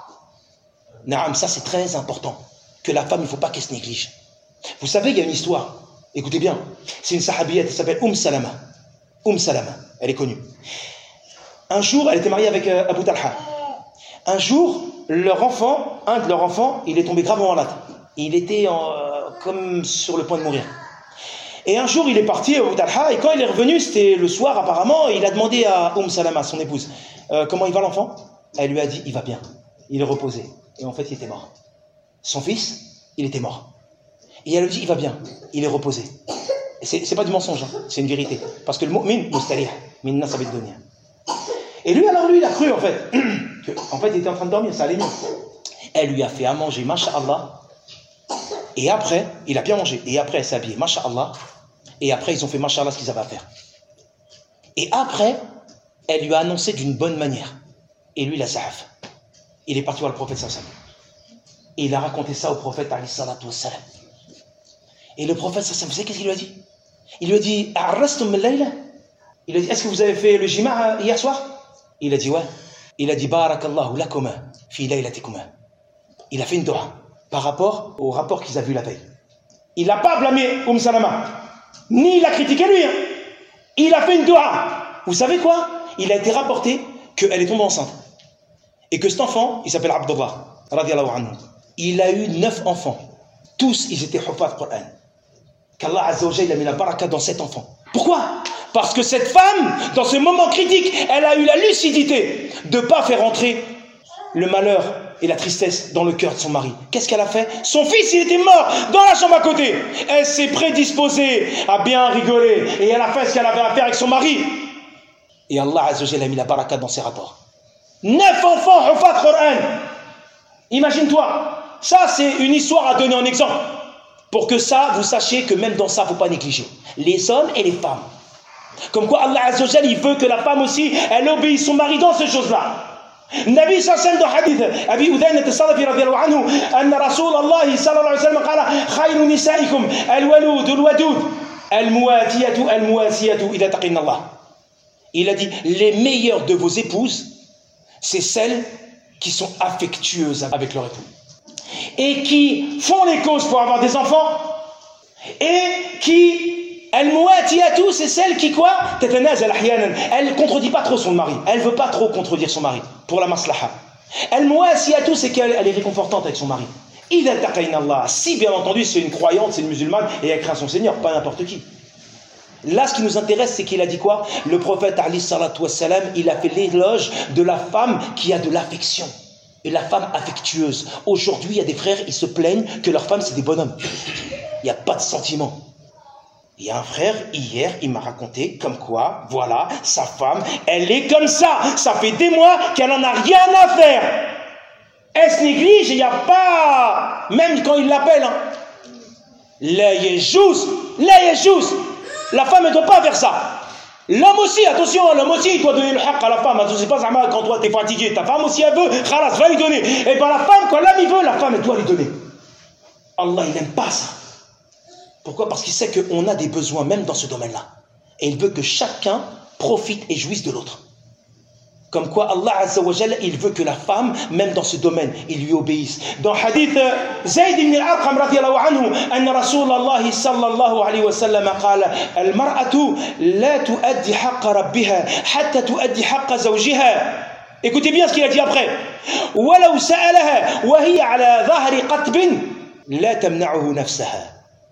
Naam, ça c'est très important. Que la femme, il ne faut pas qu'elle se néglige. Vous savez, il y a une histoire. Écoutez bien. C'est une sahabiyya, elle s'appelle Umm Salama. Umm Salama, elle est connue. Un jour, elle était mariée avec euh, Abu Talha. Un jour, leur enfant, un de leurs enfants, il est tombé gravement malade. Il était en, euh, comme sur le point de mourir. Et un jour, il est parti, Abu Talha, et quand il est revenu, c'était le soir apparemment, il a demandé à Umm Salama, son épouse, euh, comment il va l'enfant? Elle lui a dit, il va bien, il est reposé. Et en fait, il était mort. Son fils, il était mort. Et elle lui dit, il va bien, il est reposé. C'est, c'est pas du mensonge, hein, c'est une vérité. Parce que le mu'min, mustarih, minna sabit dunya. Et lui, alors lui, il a cru en fait, que, en fait, il était en train de dormir, ça allait mieux. Elle lui a fait à manger, masha'Allah. Et après, il a bien mangé. Et après, elle s'est habillée, masha'Allah. Et après, ils ont fait masha'Allah ce qu'ils avaient à faire. Et après, elle lui a annoncé d'une bonne manière. Et lui, il a sahaf. Il est parti voir le prophète sallallahu alayhi wa sallam. Et il a raconté ça au prophète alayhi salatu wa salam. Et le prophète sallallahu alayhi wa sallam, vous savez qu'est-ce qu'il lui a dit? Il lui a dit, Arrastum al-layla? Il a dit, est-ce que vous avez fait le jima' hier soir? Il a dit, ouais. Il a dit, Barakallahu lakuma fi laylatikuma. Il a fait une dua par rapport au rapport qu'ils avaient vu la veille. Il n'a pas blâmé Umm Salama, ni il a critiqué lui. Hein. Il a fait une dua. Vous savez quoi? Il a été rapporté qu'elle est tombée enceinte. Et que cet enfant, il s'appelle Abdullah, radiallahu anhu. Il a eu neuf enfants. Tous, ils étaient hufaz Qur'an. Qu'Allah Azza wa Jalla a mis la baraka dans cet enfant. Pourquoi? Parce que cette femme, dans ce moment critique, elle a eu la lucidité de ne pas faire entrer le malheur et la tristesse dans le cœur de son mari. Qu'est-ce qu'elle a fait? Son fils, il était mort dans la chambre à côté. Elle s'est prédisposée à bien rigoler et elle a fait ce qu'elle avait à faire avec son mari. Et Allah Azza wa Jalla a mis la baraka dans ses rapports. Neuf enfants, hufaz Qur'an. Imagine-toi, ça c'est une histoire à donner en exemple. Pour que ça, vous sachiez que même dans ça, il ne faut pas négliger. Les hommes et les femmes. Comme quoi Allah Azza wa Jalla, il veut que la femme aussi, elle obéisse son mari dans ces choses-là. Nabi sallallahu alayhi wa sallam, dans hadith, Abi Udaynat al-Salafi radiyallahu anhu, anna Rasulallah sallallahu alayhi wa sallam qala, khayru nisaikum, al-walud, al-wadud, al-muwatiyatu, al-muwasiyatu, idha taqinna Allah. Il a dit, les meilleures de vos épouses, c'est celles qui sont affectueuses avec leur époux. Et qui font les causes pour avoir des enfants. Et qui, al-muwatiyatu, c'est celle qui quoi? Elle ne contredit pas trop son mari. Elle ne veut pas trop contredire son mari. Pour la maslaha. Al-muwasiyatu, c'est qu'elle elle est réconfortante avec son mari. Idha taqayna Allah. Si bien entendu c'est une croyante, c'est une musulmane et elle craint son Seigneur, pas n'importe qui. Là, ce qui nous intéresse, c'est qu'il a dit quoi? Le prophète, alayhi salatu wassalam, il a fait l'éloge de la femme qui a de l'affection. Et la femme affectueuse. Aujourd'hui, il y a des frères, ils se plaignent que leur femme, c'est des bonhommes. Il n'y a pas de sentiment. Il y a un frère, hier, il m'a raconté comme quoi, voilà, sa femme, elle est comme ça. Ça fait des mois qu'elle n'en a rien à faire. Elle se néglige et il n'y a pas... Même quand il l'appelle, hein. La yajouz, la yajouz. La femme ne doit pas faire ça. L'homme aussi, attention, l'homme aussi, il doit donner le haqq à la femme. C'est pas Zama quand toi t'es fatigué. Ta femme aussi, elle veut, khalas, va lui donner. Et bien la femme, quand l'homme il veut, la femme, elle doit lui donner. Allah, il n'aime pas ça. Pourquoi? Parce qu'il sait qu'on a des besoins, même dans ce domaine-là. Et il veut que chacun profite et jouisse de l'autre. Comme quoi Allah Azza wa Jalla, il veut que la femme, même dans ce domaine, il lui obéisse. Dans hadith Zayd ibn al-Arqam radiyallahu anhu, anna Rasulallah sallallahu alayhi wa sallam qala, al-mar'atu la tuaddi haqqa rabbiha hatta tuaddi haqqa zawjiha. Écoutez bien ce qu'il a dit après. Walau sa'alaha wa hiya ala dhahri qatbin la tamna'uhu nafsaha.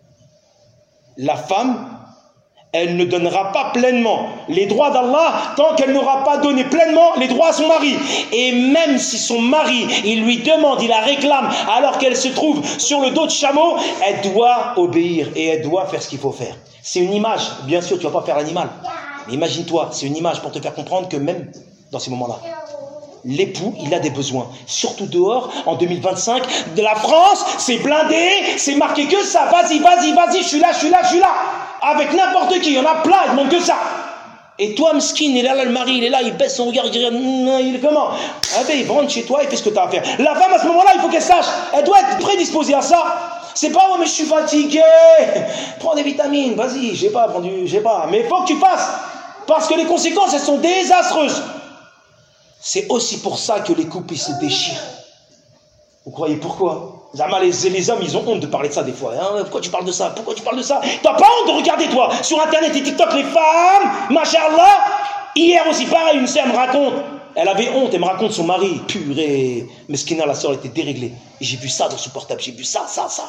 La femme, elle ne donnera pas pleinement les droits d'Allah tant qu'elle n'aura pas donné pleinement les droits à son mari. Et même si son mari, il lui demande, il la réclame, alors qu'elle se trouve sur le dos de chameau, elle doit obéir et elle doit faire ce qu'il faut faire. C'est une image, bien sûr, tu ne vas pas faire l'animal. Mais imagine-toi, c'est une image pour te faire comprendre que même dans ces moments-là, l'époux, il a des besoins. Surtout dehors, en deux mille vingt-cinq, de la France, c'est blindé, c'est marqué que ça. Vas-y, vas-y, vas-y, je suis là, je suis là, je suis là. Avec n'importe qui, il y en a plein, il ne demande que ça. Et toi, Mskin, il est là, là, le mari, il est là, il baisse son regard, il dit, il est comment? Ah ben, il rentre chez toi, il fait ce que tu as à faire. La femme, à ce moment-là, il faut qu'elle sache, elle doit être prédisposée à ça. C'est pas, oh, mais je suis fatigué, prends des vitamines, vas-y, j'ai pas vendu, j'ai pas. Mais il faut que tu fasses, parce que les conséquences, elles sont désastreuses. C'est aussi pour ça que les couples, ils se déchirent. Vous croyez pourquoi? Les, les hommes, ils ont honte de parler de ça des fois. Hein, pourquoi tu parles de ça? Pourquoi tu parles de ça? T'as pas honte de regarder, toi, sur Internet et TikTok, les femmes, machallah. Hier aussi, pareil, une sœur me raconte. Elle avait honte, elle me raconte son mari. Purée. Meskina, la sœur, était déréglée. Et j'ai vu ça dans son portable. J'ai vu ça, ça, ça.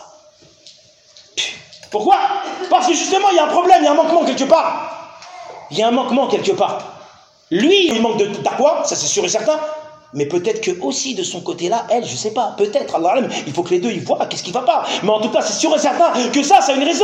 Pourquoi? Parce que justement, il y a un problème, il y a un manquement quelque part. Il y a un manquement quelque part. Lui, il manque de taqwa, ça c'est sûr et certain. Mais peut-être que aussi de son côté-là, elle, je sais pas, peut-être, Allah, il faut que les deux ils voient qu'est-ce qui va pas. Mais en tout cas, c'est sûr et certain que ça, ça a une raison.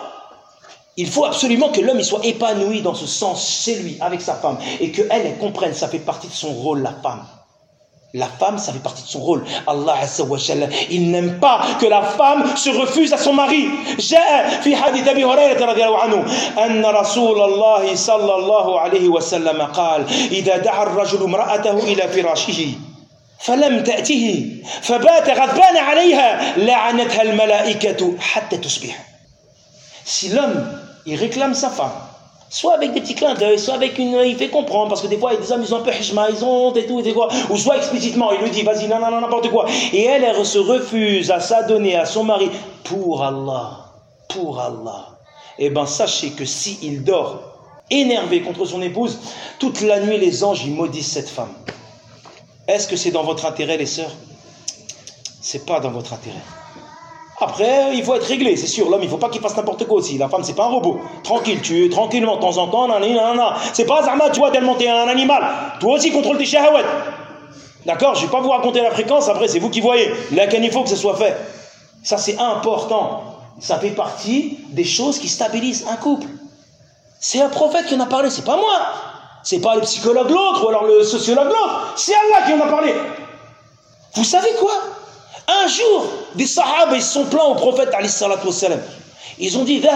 Il faut absolument que l'homme il soit épanoui dans ce sens chez lui, avec sa femme, et qu'elle, elle comprenne, ça fait partie de son rôle, la femme. La femme, ça fait partie de son rôle. Allah Azza wa Jalla, il n'aime pas que la femme se refuse à son mari. جاء في حديث أبي هريرة رضي الله عنه أن رسول الله صلى الله عليه وسلم قال إذا دعا الرجل امرأته إلى فراشه فلم تأته فبات غضبان عليها لعنتها الملائكة حتى تصبح. Si l'homme, il réclame sa femme, soit avec des petits clins d'œil, soit avec une... Il fait comprendre, parce que des fois, il y a des hommes, ils ont un peu hishma, ils ont honte et tout, et quoi. Ou soit explicitement, il lui dit, vas-y, non, non, non, n'importe quoi. Et elle, elle se refuse à s'adonner à son mari pour Allah. Pour Allah. Eh bien, sachez que s'il dort énervé contre son épouse, toute la nuit, les anges, ils maudissent cette femme. Est-ce que c'est dans votre intérêt, les sœurs? C'est pas dans votre intérêt. Après, il faut être réglé, c'est sûr. L'homme, il ne faut pas qu'il fasse n'importe quoi aussi. La femme, c'est pas un robot. Tranquille, tu tranquillement, de temps en temps, nanana. C'est pas Zama, tu vois, tellement t'es un animal. Toi aussi, contrôle tes shahawat. D'accord? Je ne vais pas vous raconter la fréquence, après, c'est vous qui voyez. Là, qu'il faut que ce soit fait. Ça, c'est important. Ça fait partie des choses qui stabilisent un couple. C'est un prophète qui en a parlé, c'est pas moi. C'est pas le psychologue l'autre, ou alors le sociologue l'autre. C'est Allah qui en a parlé. Vous savez quoi? Un jour, des sahaba, ils se sont plaints au prophète, alayhi salatu wassalam. Ils ont dit,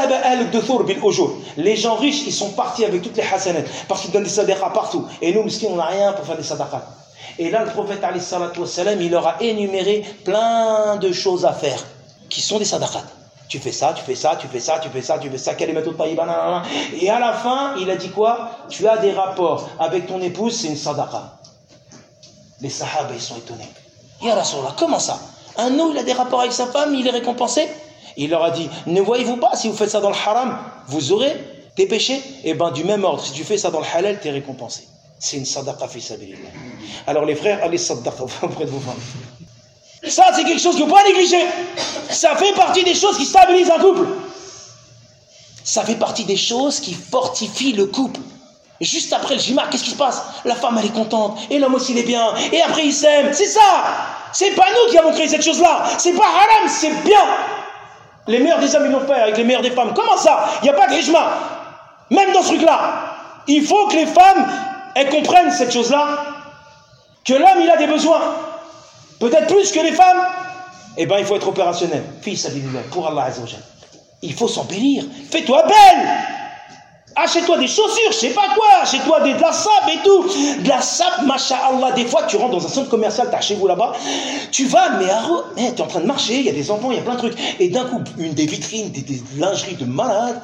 les gens riches, ils sont partis avec toutes les hasanat, parce qu'ils donnent des sadaqas partout. Et nous, miskin, on n'a rien pour faire des sadaqas. Et là, le prophète, alayhi salatu wassalam, il leur a énuméré plein de choses à faire, qui sont des sadaqas. Tu fais ça, tu fais ça, tu fais ça, tu fais ça, tu fais ça, kalimatul tayyiba, nanana. Et à la fin, il a dit quoi? Tu as des rapports avec ton épouse, c'est une sadaqa. Les sahaba, ils sont étonnés. Ya Rasulallah, comment ça? Un homme, il a des rapports avec sa femme, il est récompensé? Il leur a dit, ne voyez-vous pas, si vous faites ça dans le haram, vous aurez des péchés? Et bien, du même ordre, si tu fais ça dans le halal, tu es récompensé. C'est une sadaqa fi sabilillah. Alors les frères, allez sadaqa auprès de vos femmes. Ça, c'est quelque chose qu'il ne faut pas négliger. Ça fait partie des choses qui stabilisent un couple. Ça fait partie des choses qui fortifient le couple. Et juste après le jima, qu'est-ce qui se passe? La femme, elle est contente, et l'homme aussi, il est bien, et après, il s'aime. C'est ça. C'est pas nous qui avons créé cette chose-là. C'est pas haram, c'est bien. Les meilleurs des hommes, ils l'ont fait avec les meilleures des femmes. Comment ça? Il n'y a pas de hijma. Même dans ce truc-là. Il faut que les femmes, elles comprennent cette chose-là. Que l'homme, il a des besoins. Peut-être plus que les femmes. Eh bien, il faut être opérationnel. Fils sabilillah, pour Allah Azza wa Jalla. Il faut s'embellir. Fais-toi belle. Achète-toi des chaussures, je sais pas quoi, achète-toi de la sable et tout. De la sable, masha'Allah. Des fois, tu rentres dans un centre commercial, t'as chez vous là-bas, tu vas, mais, mais tu es en train de marcher, il y a des enfants, il y a plein de trucs. Et d'un coup, une des vitrines, des, des lingeries de malades.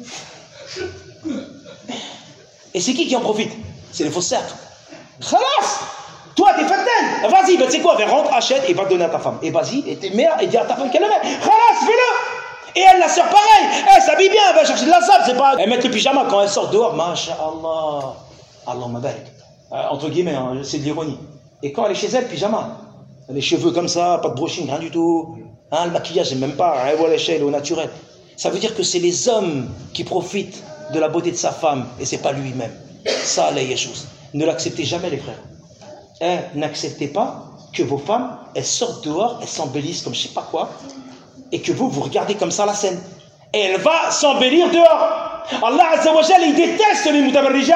Et c'est qui qui en profite? C'est les faussaires. Khalas! Toi, t'es fatale. Vas-y, ben, tu sais quoi, ben, rentre, achète et va donner à ta femme. Et vas-y, et t'es mère, et dis à ta femme qu'elle le met. Khalas, fais-le! Et elle, la sœur, pareil, elle s'habille bien, elle va chercher de la sable, c'est pas... Elle met le pyjama quand elle sort dehors, masha'Allah, Allah mabarak. Euh, entre guillemets, hein, c'est de l'ironie. Et quand elle est chez elle, pyjama. Les cheveux comme ça, pas de brushing, rien du tout. Hein, le maquillage, même pas, elle voit l'échelle au naturel. Ça veut dire que c'est les hommes qui profitent de la beauté de sa femme, et c'est pas lui-même. Ça, les yeshous. Ne l'acceptez jamais, les frères. Eh, n'acceptez pas que vos femmes, elles sortent dehors, elles s'embellissent comme je sais pas quoi, et que vous, vous regardez comme ça la scène. Et elle va s'embellir dehors. Allah Azza wa Jalla, il déteste les mutabarrijat.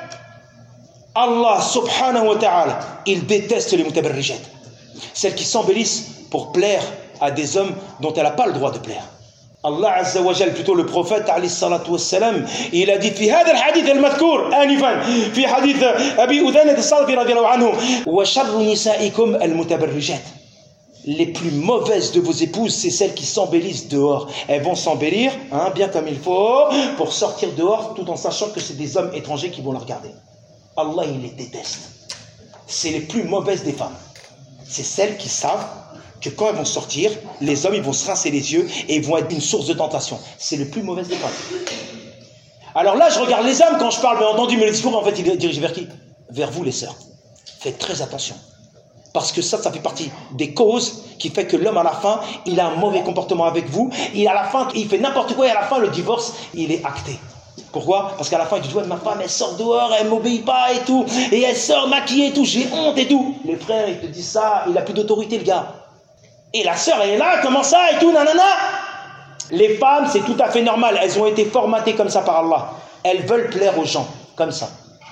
Allah subhanahu wa ta'ala, il déteste les mutabarrijat. Celles qui s'embellissent pour plaire à des hommes dont elle n'a pas le droit de plaire. Allah Azza wa Jalla, plutôt le prophète alayhi salatu wassalam, il a dit في هذا الحديث المذكور آنفا في حديث أبي أذانة الصلفي رضي الله عنه وشر نسائكم المتبرجات. Les plus mauvaises de vos épouses, c'est celles qui s'embellissent dehors. Elles vont s'embellir, hein, bien comme il faut, pour sortir dehors, tout en sachant que c'est des hommes étrangers qui vont la regarder. Allah, il les déteste. C'est les plus mauvaises des femmes. C'est celles qui savent que quand elles vont sortir, les hommes, ils vont se rincer les yeux et ils vont être une source de tentation. C'est les plus mauvaises des femmes. Alors là, je regarde les hommes quand je parle, bien entendu, mais le discours, en fait, il est dirigé vers qui? Vers vous, les sœurs. Faites très attention. Parce que ça, ça fait partie des causes qui fait que l'homme, à la fin, il a un mauvais comportement avec vous. Et à la fin, il fait n'importe quoi. Et à la fin, le divorce, il est acté. Pourquoi? Parce qu'à la fin, il dit, ouais, ma femme, elle sort dehors, elle m'obéit pas et tout. Et elle sort maquillée et tout. J'ai honte et tout. Les frères, ils te disent ça. Il a plus d'autorité, le gars. Et la sœur, elle est là, comment ça et tout, nanana. Les femmes, c'est tout à fait normal. Elles ont été formatées comme ça par Allah. Elles veulent plaire aux gens, comme ça.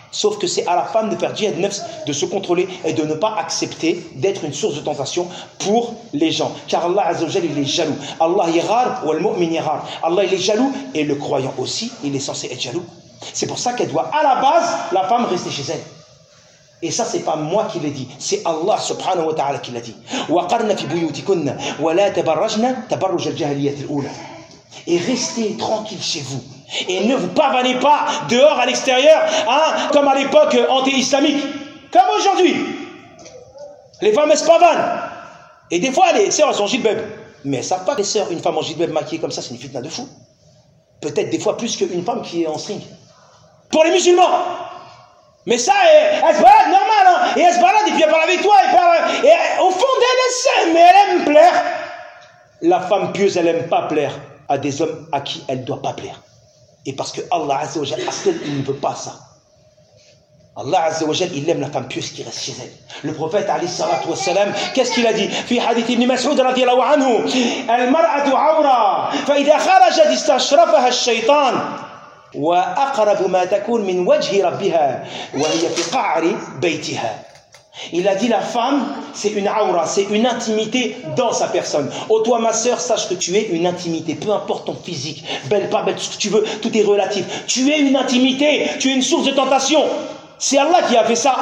Sauf que c'est à la femme de faire jihad nafs, de se contrôler et de ne pas accepter d'être une source de tentation pour les gens. Car Allah Azza wa Jalla, il est jaloux. Allah yaghar wal mu'min yaghar. Allah, il est jaloux et le croyant aussi, il est censé être jaloux. C'est pour ça qu'elle doit à la base, la femme, rester chez elle. Et ça, c'est pas moi qui l'ai dit, c'est Allah subhanahu wa ta'ala qui l'a dit. وَقَرْنَ فِي بُيُوتِكُنَّ وَلَا تَبَرَّجْنَ تَبَرُّجَ الْجَاهِلِيَّةِ الْأُولَى. Et restez tranquille chez vous. Et ne vous pavanez pas dehors à l'extérieur, hein, comme à l'époque anti-islamique, comme aujourd'hui. Les femmes elles se pavanent. Et des fois, les sœurs elles sont en gilbeb. Mais elles ne savent pas, les sœurs, une femme en gilbeb maquillée comme ça, c'est une fitna de fou. Peut-être des fois plus qu'une femme qui est en string. Pour les musulmans. Mais ça, elle, elle se balade normal, hein. Et elle se balade et puis elle parle avec toi. Elle parle, et elle, au fond d'elle, elle sait, mais elle aime plaire. La femme pieuse, elle n'aime pas plaire à des hommes à qui elle ne doit pas plaire. Et parce que Allah Azza wa Jal, il ne veut pas ça. Allah Azza wa Jal, il aime la femme pieuse qui reste chez elle. Le prophète, alayhi salatu wa salam, qu'est-ce qu'il a dit? Fi hadith ibn Mas'ud radiyallahu anhu, al-mar'atu awra, fa idha kharajat istashrafaha ash-shaytan. وأقرب ما تكون من وجه ربها وهي في قعر بيتها. Il a dit la femme, c'est une aura, c'est une intimité dans sa personne. Oh toi ma sœur, sache que tu es une intimité, peu importe ton physique, belle, pas belle, tout ce que tu veux, tout est relatif. Tu es une intimité, tu es une source de tentation. C'est Allah qui a fait ça.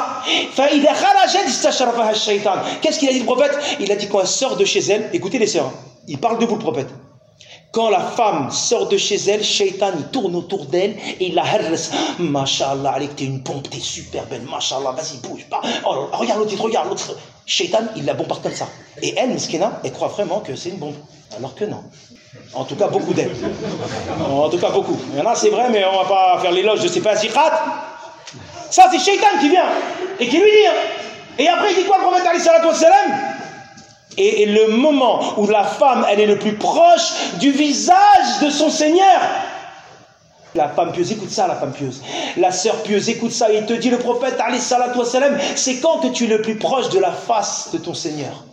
Qu'est-ce qu'il a dit le prophète? Il a dit quand elle sort de chez elle, écoutez les sœurs, il parle de vous le prophète. Quand la femme sort de chez elle, Shaitan il tourne autour d'elle et il la harresse. Masha'Allah, allez, t'es une pompe, t'es super belle. Masha'Allah, vas-y, bouge. Oh, regarde l'autre, regarde l'autre. Shaitan, il la bombarde comme ça. Et elle, Miskina, elle croit vraiment que c'est une bombe. Alors que non. En tout cas, beaucoup d'elle. En tout cas, beaucoup. Il y en a, c'est vrai, mais on va pas faire l'éloge de ces pas zikrat. Ça, c'est Shaitan qui vient et qui lui dit. Hein. Et après, il dit quoi le prophète alayhi salatu wa salam? Et le moment où la femme, elle est le plus proche du visage de son Seigneur. La femme pieuse, écoute ça, la femme pieuse. La sœur pieuse, écoute ça. Il te dit, le prophète, alayhi salatu wa salam, c'est quand que tu es le plus proche de la face de ton Seigneur.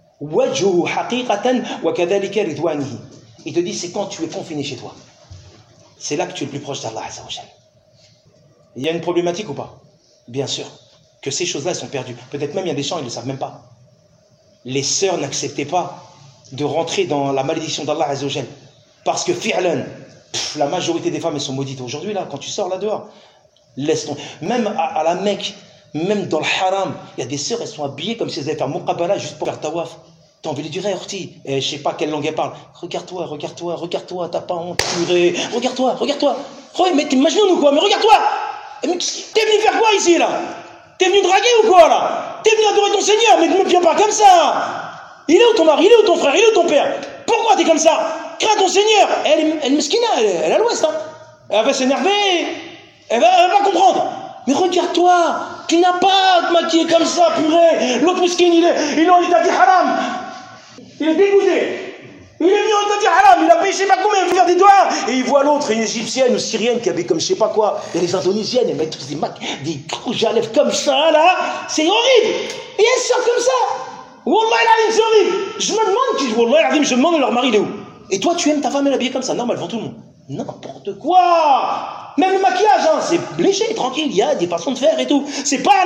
Il te dit, c'est quand tu es confiné chez toi. C'est là que tu es le plus proche d'Allah. Il y a une problématique ou pas? Bien sûr. Que ces choses-là, elles sont perdues. Peut-être même, il y a des gens, ils ne le savent même pas. Les sœurs n'acceptaient pas de rentrer dans la malédiction d'Allah Azza wa Jal. Parce que fi'lan, pff, la majorité des femmes elles sont maudites. Aujourd'hui, là, quand tu sors là dehors, laisse ton. Même à, à la Mecque, même dans le haram, il y a des sœurs, elles sont habillées comme si elles allaient faire muqabala juste pour faire tawaf. T'as envie de lui dire, hey, Orti, eh, je sais pas quelle langue elle parle. Regarde-toi, regarde-toi, regarde-toi, t'as pas honte, purée. Regarde-toi, regarde-toi. Oh, mais t'es majnoun ou quoi? Mais regarde-toi. T'es venu faire quoi ici, là? T'es venu draguer ou quoi là? T'es venu adorer ton Seigneur, mais ne me viens pas comme ça. Il est où ton mari? Il est où ton frère? Il est où ton père? Pourquoi t'es comme ça? Crains ton Seigneur. Elle est meskina, elle, elle est à l'ouest. Hein. Elle va s'énerver, elle va, elle va comprendre. Mais regarde-toi, tu n'as pas à te maquiller comme ça, purée. L'autre meskine, il est, il est en état dit haram. Il est dégoûté. Il est venu en état dit haram, il a payé je sais pas combien, il veut faire des doigts. Et il voit l'autre, une égyptienne ou syrienne qui avait comme je sais pas quoi. Il y a les indonésiennes, elles mettent tous des macs, des rouges à lèvres comme ça, là. C'est horrible. Et elles sortent comme ça. Wallah, c'est horrible. Je me demande, Wallah, je me demande leur mari, il est où? Et toi, tu aimes ta femme, elle est habillée comme ça? Normal, devant tout le monde. N'importe quoi. Même le maquillage, hein, c'est léger, tranquille, il y a des façons de faire et tout. C'est pas...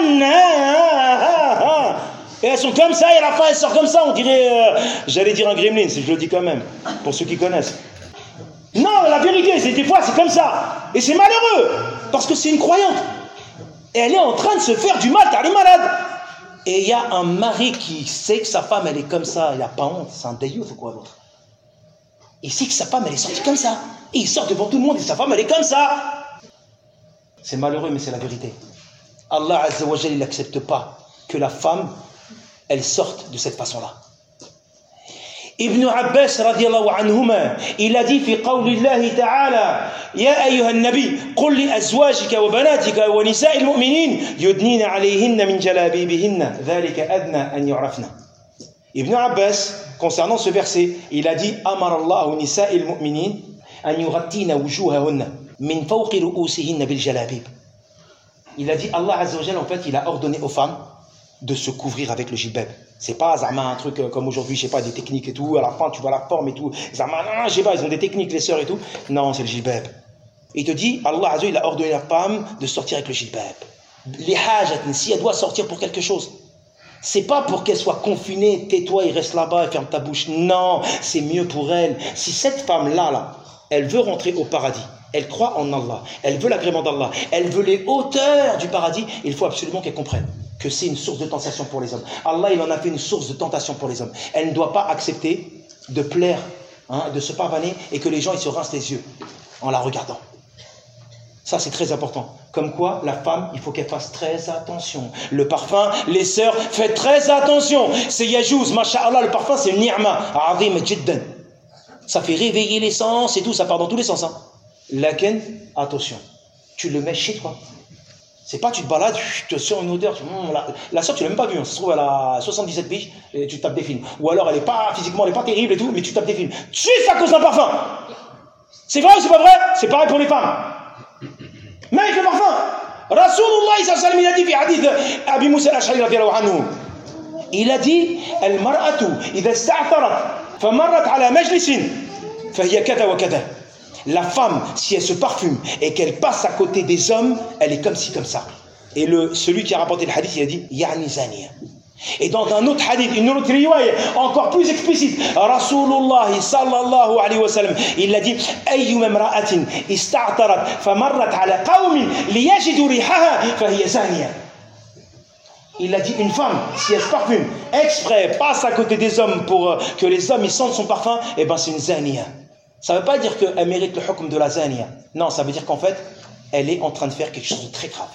Et elles sont comme ça, et à la fin, elles sortent comme ça, on dirait... Euh, J'allais dire un gremlin, je le dis quand même, pour ceux qui connaissent. Non, la vérité, c'est des fois, c'est comme ça. Et c'est malheureux, parce que c'est une croyante. Et elle est en train de se faire du mal, car elle est malade. Et il y a un mari qui sait que sa femme, elle est comme ça, il n'a pas honte, c'est un dayouf ou quoi l'autre. Il sait que sa femme, elle est sortie comme ça. Et il sort devant tout le monde, et sa femme, elle est comme ça. C'est malheureux, mais c'est la vérité. Allah Azza wa Jalla, il n'accepte pas que la femme, elle sorte de cette façon-là. Ibn Abbas radiyallahu anhuma, il a dit fi qawlillahi ta'ala ya ayyuha an-nabi qul li azwajika wa banatika wa nisa'il mu'minin yudnina 'alayhinna min jalabibihinna dhalika adna an yu'rafna. Ibn Abbas, concernant ce verset, il a dit amara Allahu nisa'il mu'minin an yurattina wujuhahunna min fawqi ru'usihinna bil jalabib. Il a dit Allah Azza wa Jalla, en fait, il a ordonné aux femmes de se couvrir avec le jilbab. C'est pas Zama un truc comme aujourd'hui, je sais pas, des techniques et tout, à la fin tu vois la forme et tout. Zama, non, je sais pas, ils ont des techniques les sœurs et tout. Non, c'est le jilbab. Il te dit, Allah Azza, il a ordonné à la femme de sortir avec le jilbab. Les hajat, si elle doit sortir pour quelque chose, c'est pas pour qu'elle soit confinée, tais-toi et reste là-bas et ferme ta bouche. Non, c'est mieux pour elle. Si cette femme-là, là, elle veut rentrer au paradis, elle croit en Allah, elle veut l'agrément d'Allah, elle veut les hauteurs du paradis, il faut absolument qu'elle comprenne que c'est une source de tentation pour les hommes. Allah, il en a fait une source de tentation pour les hommes. Elle ne doit pas accepter de plaire, hein, de se pavaner et que les gens ils se rincent les yeux en la regardant. Ça, c'est très important. Comme quoi, la femme, il faut qu'elle fasse très attention. Le parfum, les sœurs, faites très attention. C'est yajouz, masha'Allah, le parfum, c'est une ni'ma. Azim jiddan. Ça fait réveiller les sens et tout, ça part dans tous les sens. Hein. Lakin, attention, tu le mets chez toi. C'est pas tu te balades, tu te sens une odeur. Tu, hum, la, la sœur, tu l'as même pas vue. Hein. Ça se trouve, elle a soixante-dix-sept piges et tu tapes des films. Ou alors, elle est pas, physiquement, elle est pas terrible et tout, mais tu tapes des films. Juste à cause d'un parfum. C'est vrai ou c'est pas vrai? C'est pareil pour les femmes. Mais avec le parfum, Rasulullah sallallahu alayhi wa sallam, il a dit, hadith Abi Moussa al-Ash'ari radiyallahu anhu, il a dit, al-mar'atu, idha ista'tarat, fa marrat ala majlisin, fa hiya kada wa kada. La femme, si elle se parfume et qu'elle passe à côté des hommes, elle est comme ci, comme ça. Et le, celui qui a rapporté le hadith, il a dit, ya'ni zaniya. Et dans un autre hadith, une autre riwaya, encore plus explicite, Rasulullah sallallahu alayhi wa sallam, il a dit, ayyuma imra'atin ista'tarat famarrat ala qawmin liyajidu rihaha fahiya zaniya. Il a dit, une femme, si elle se parfume exprès, passe à côté des hommes pour que les hommes ils sentent son parfum, et ben c'est une zaniya. Ça ne veut pas dire qu'elle mérite le hukm de la zaniya. Non, ça veut dire qu'en fait, elle est en train de faire quelque chose de très grave.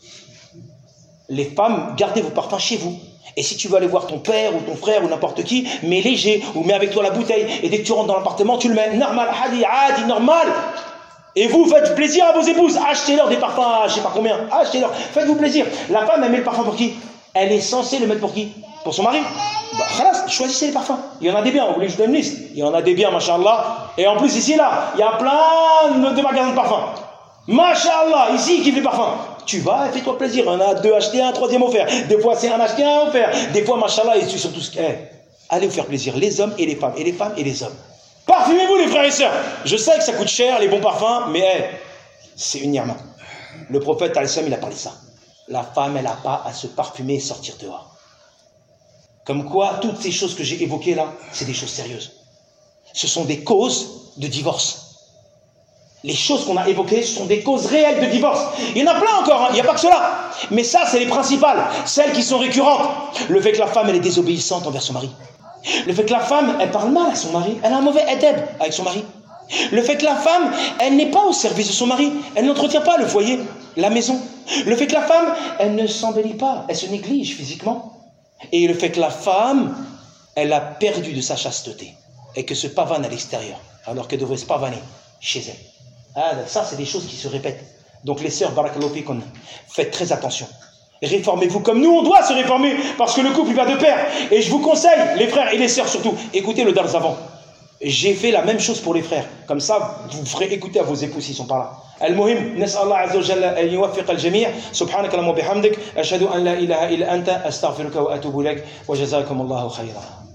Les femmes, gardez vos parfums chez vous. Et si tu veux aller voir ton père ou ton frère ou n'importe qui, mets léger ou mets avec toi la bouteille. Et dès que tu rentres dans l'appartement, tu le mets normal, hadi, hadi, normal. Et vous faites plaisir à vos épouses. Achetez-leur des parfums, je ne sais pas combien. Achetez-leur. Faites-vous plaisir. La femme, elle met le parfum pour qui? Elle est censée le mettre pour qui? Pour son mari. Bah, khalas, choisissez les parfums. Il y en a des biens. Vous voulez que je donne une liste? Il y en a des biens, mashallah. Et en plus, ici, là, il y a plein de magasins de parfums. Mashallah, ici, ils kiffent les parfums. Tu vas et fais-toi plaisir. On a deux achetés, un troisième offert. Des fois, c'est un acheté, un offert. Des fois, mashallah, et surtout, hey, allez vous faire plaisir, les hommes et les femmes, et les femmes et les hommes. Parfumez-vous, les frères et sœurs. Je sais que ça coûte cher, les bons parfums, mais hey, c'est une ni'ma. Le prophète, il a parlé de ça. La femme, elle n'a pas à se parfumer et sortir dehors. Comme quoi, toutes ces choses que j'ai évoquées là, c'est des choses sérieuses. Ce sont des causes de divorce. Les choses qu'on a évoquées sont des causes réelles de divorce. Il y en a plein encore, hein. Il n'y a pas que cela. Mais ça, c'est les principales, celles qui sont récurrentes. Le fait que la femme, elle est désobéissante envers son mari. Le fait que la femme, elle parle mal à son mari. Elle a un mauvais adab avec son mari. Le fait que la femme, elle n'est pas au service de son mari. Elle n'entretient pas le foyer, la maison. Le fait que la femme, elle ne s'embellit pas. Elle se néglige physiquement. Et le fait que la femme, elle a perdu de sa chasteté. Et que se pavane à l'extérieur. Alors qu'elle devrait se pavaner chez elle. Ah, ça, c'est des choses qui se répètent. Donc les sœurs, barakallahu fikum, faites très attention. Réformez-vous comme nous, on doit se réformer, parce que le couple, il va de pair. Et je vous conseille, les frères et les sœurs surtout, écoutez le dars avant. J'ai fait la même chose pour les frères. Comme ça, vous ferez écouter à vos époux s'ils sont par là. Al-Muhim, nas'Allah azza wa jalla an yuwaffiq al-jami'. Subhanaka wa bihamdik. Ashhadu an la ilaha illa anta astaghfiruka wa atubu ilaik. Wa jazakum Allahu khayran.